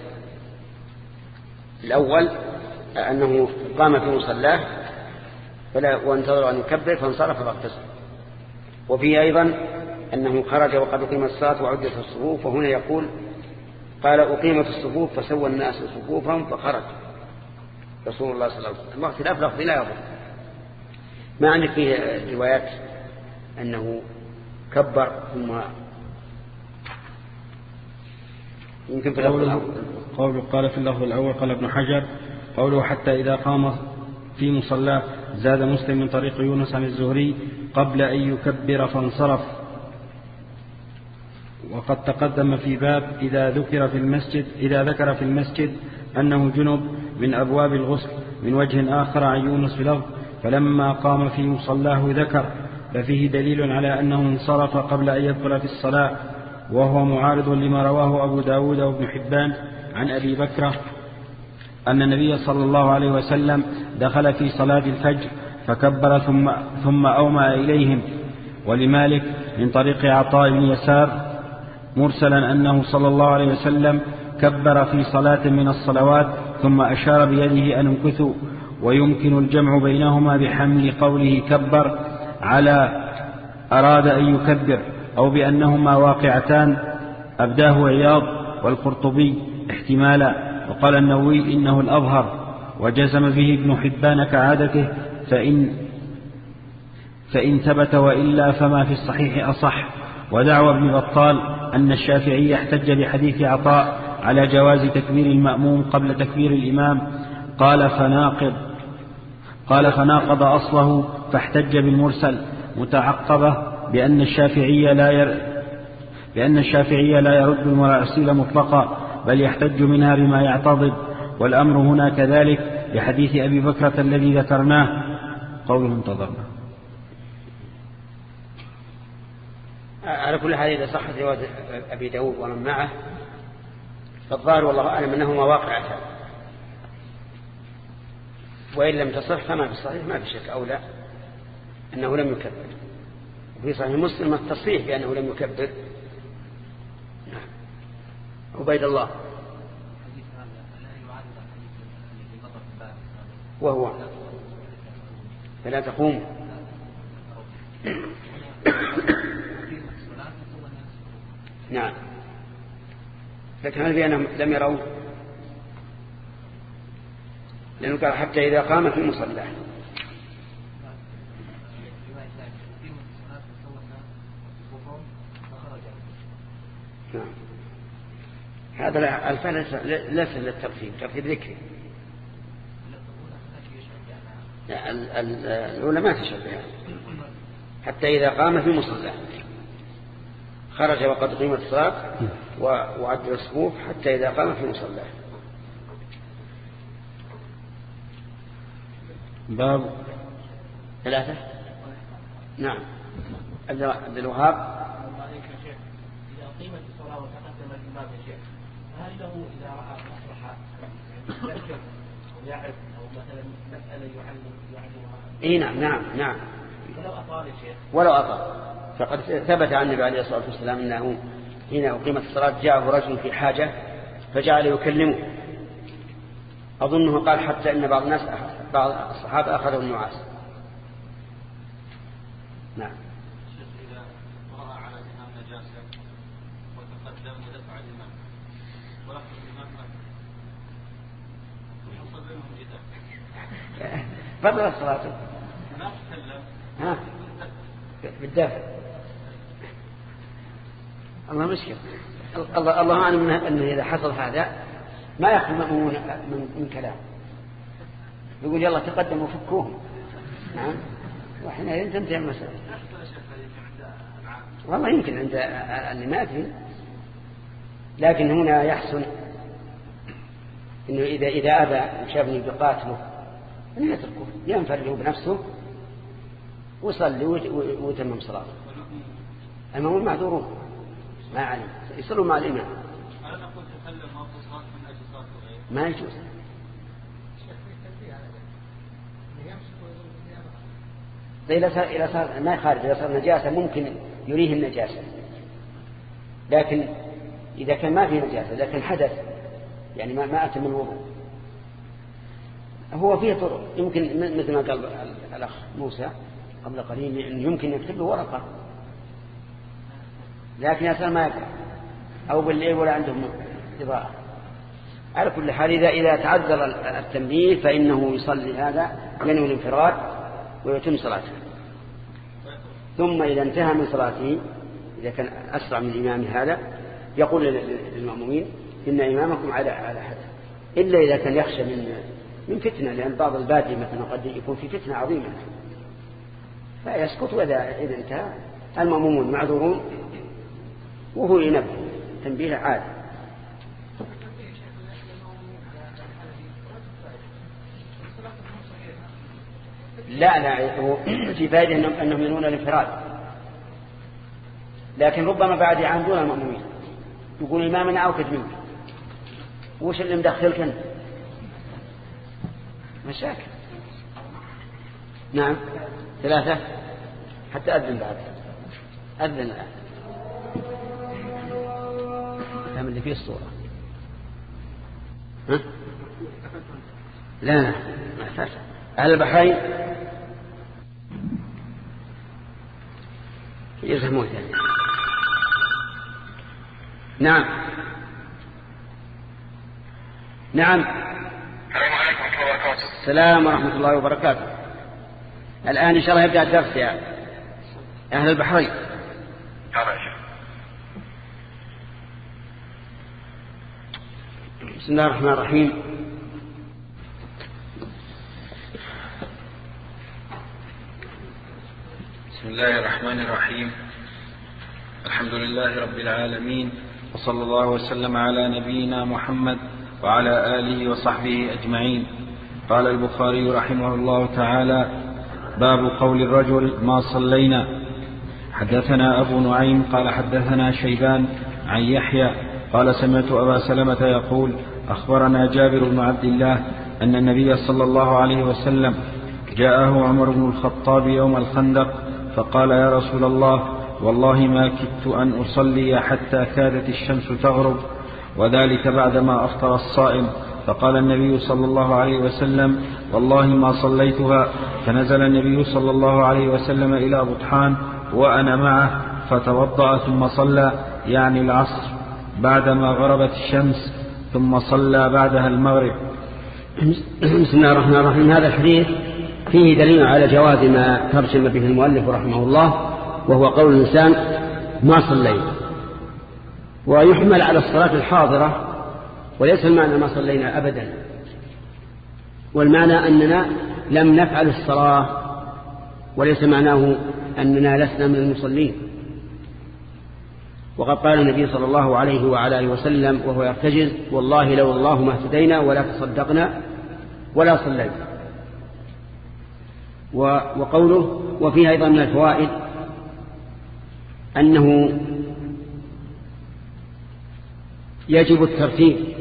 [SPEAKER 1] الأول أنه قام في مصلاه وانتظر أن يكبر فانصرف فاغتسل، وفيه أيضا أنه خرج وقد أقيمت الصلاة وعدت الصفوف، وهنا يقول قال أقيمت الصفوف فسوى الناس صفوفهم فخرج رسول الله صلى الله عليه وسلم. اختلاف لفظي لا يضر. ما عندك فيه روايات أنه كبر ثم يمكن في اللفظ الأول
[SPEAKER 2] قال في اللفظ الأول قال ابن حجر قوله حتى إذا قام في مصلاه زاد مسلم من طريق يونس عن الزهري قبل أن يكبر فانصرف. وقد تقدم في باب إذا ذكر في المسجد أنه جنب من أبواب الغسل من وجه آخر عن يونس بلفظ فلما قام في مصلاه ذكر، ففيه دليل على أنه انصرف قبل أن يدخل في الصلاة، وهو معارض لما رواه أبو داود وابن حبان عن أبي بكر أن النبي صلى الله عليه وسلم دخل في صلاة الفجر فكبر ثم أومأ إليهم، ولمالك من طريق عطاء بن يسار مرسلا أنه صلى الله عليه وسلم كبر في صلاة من الصلوات ثم أشار بيده أن امكثوا، ويمكن الجمع بينهما بحمل قوله كبر على أراد أن يكبر أو بأنهما واقعتان، أبداه عياض والقرطبي احتمالا، وقال النووي إنه الأظهر، وجزم به ابن حبان كعادته فإن ثبت وإلا فما في الصحيح أصح. ودعوى ابن بطال أن الشافعي احتج بحديث عطاء على جواز تكبير المأموم قبل تكبير الإمام، قال فناقض أصله فاحتج بالمرسل، متعقبة بأن الشافعي لا يرد المراسيل مطلقا بل يحتج منها بما يعتضد، والأمر هنا كذلك لحديث أبي بكرة الذي ذكرناه. قوله انتظرنا.
[SPEAKER 1] على كل حال إذا صحت رواية أبي داود ومن معه فالظاهر والله أعلم أنهما واقعتان، وإن لم تصح فما في الصحيح ما في شك أولى أنه لم يكبر. وفي صحيح مسلم التصريح بأنه لم يكبر. عبيد الله وهو فلا تقوم. نعم، لكن هل بأنهم لم يروا؟ لأنه قال حتى إذا قام في مصلاه. نعم، هذا الفعل ليس للترتيب، ترتيب ذكري. العلماء تشبه حتى إذا قام في مصلاه خرج وقد قيمت الصلاة وعد الصفوف حتى إذا قام في مصلاه.
[SPEAKER 2] باب
[SPEAKER 1] 3. نعم، عبد الوهاب.
[SPEAKER 3] إذا قيمت الصلاة وتقدم الإمام يا شيخ، هل له إذا رأى مصلحة يذكر ويعرف أو مثلا مسألة يعلمها؟
[SPEAKER 1] نعم.
[SPEAKER 3] ولو أطال يا شيخ،
[SPEAKER 1] ولو أطال، فقد ثبت عن النبي عليه الصلاة والسلام أنه حين أقيمت الصلاة جاءه رجل في حاجة فجعل يكلمه، أظنه قال حتى إن بعض الصحابة أخذوا النعاس. نعم.
[SPEAKER 3] إذا رأى على الإمام نجاسة وتقدم ودفع الإمام ولكن الإمام وحصل بينهم جدال
[SPEAKER 1] فضل الصلاة
[SPEAKER 3] ما تكلم
[SPEAKER 1] بالدافع. الله مشكلة. الله أعلم أنه إذا حصل هذا ما يأخذ مأمون من كلام، يقول يلا تقدموا فكوهم. نعم، وحين تنتهي المسألة. والله يمكن عند اللي ما أدري، لكن هنا يحسن إنه إذا أبى وشافني بقاتله أن يتركه ينفرده بنفسه وصلي وتمم صلاته. المأمون معذورون ما علم، يصلوا مع الإمام.
[SPEAKER 3] أنا أقول تكلم وقصات من أجل صلاة غيره
[SPEAKER 1] ما يجوز. إذا صار ما خارج، إذا صار نجاسة ممكن يريه النجاسة، لكن إذا كان ما فيه نجاسة لكن حدث يعني ما أتم الوضوء، هو فيه طرق. يمكن مثل ما قال الأخ موسى قبل قليل يمكن يكتب له ورقة، لكن أصلا ما يقرأ أو بالليل ولا عندهم إضاءة. على كل حال إذا تعذر التنبيه فإنه يصلي هذا ينوي الانفراد ويتم صلاته، ثم إذا انتهى من صلاته إذا كان أسرع من الإمام هذا يقول للمأمومين إن إمامكم على حد، إلا إذا كان يخشى من فتنة، لأن بعض البادية مثلا قد يكون في فتنة عظيمة فيسكت، وإذا انتهى المأمومون معذورون وهو ينبه تنبيه عادي. لا في فائدة أنهم ينون الانفراد، لكن ربما بعد يعاندون المأمومين يقول إمامنا أوكد منك، وش اللي مدخلك أنت؟ مشاكل. نعم 3 حتى أذن بعد أذن الآن فهم اللي فيه الصورة. ها؟ لا ما أحتاج. أهل البحرين يفهمون ذلك. نعم
[SPEAKER 4] السلام عليكم ورحمة الله وبركاته.
[SPEAKER 1] السلام ورحمة الله وبركاته. الآن إن شاء الله يبدأ الدرس يا أهل البحرين. بسم الله الرحمن الرحيم.
[SPEAKER 2] بسم الله الرحمن الرحيم. الحمد لله رب العالمين، وصلى الله وسلم على نبينا محمد وعلى آله وصحبه أجمعين. قال البخاري رحمه الله تعالى: باب قول الرجل ما صلينا. حدثنا أبو نعيم قال حدثنا شيبان عن يحيى قال سمعت أبا سلمة يقول أخبرنا جابر بن عبد الله أن النبي صلى الله عليه وسلم جاءه عمر بن الخطاب يوم الخندق فقال يا رسول الله والله ما كدت أن أصلي حتى كادت الشمس تغرب وذلك بعدما أفطر الصائم. فقال النبي صلى الله عليه وسلم والله ما صليتها. فنزل النبي صلى الله عليه وسلم إلى بطحان وأنا معه فتوضأ ثم صلى يعني العصر بعدما غربت الشمس ثم صلى بعدها المغرب.
[SPEAKER 1] بسم الله الرحمن الرحيم. هذا الحديث فيه دليل على جواز ما ترجم به المؤلف رحمه الله وهو قول الإنسان ما صليت، ويحمل على الصلاة الحاضرة وليس المعنى ما صلينا أبدا، والمعنى أننا لم نفعل الصلاة وليس معناه أننا لسنا من المصلين. وقد قال النبي صلى الله عليه وعلى آله وسلم وهو يرتجز والله لو الله ما اهتدينا ولا تصدقنا ولا صلينا. وقوله وفيها أيضا من الفوائد أنه يجب الترتيب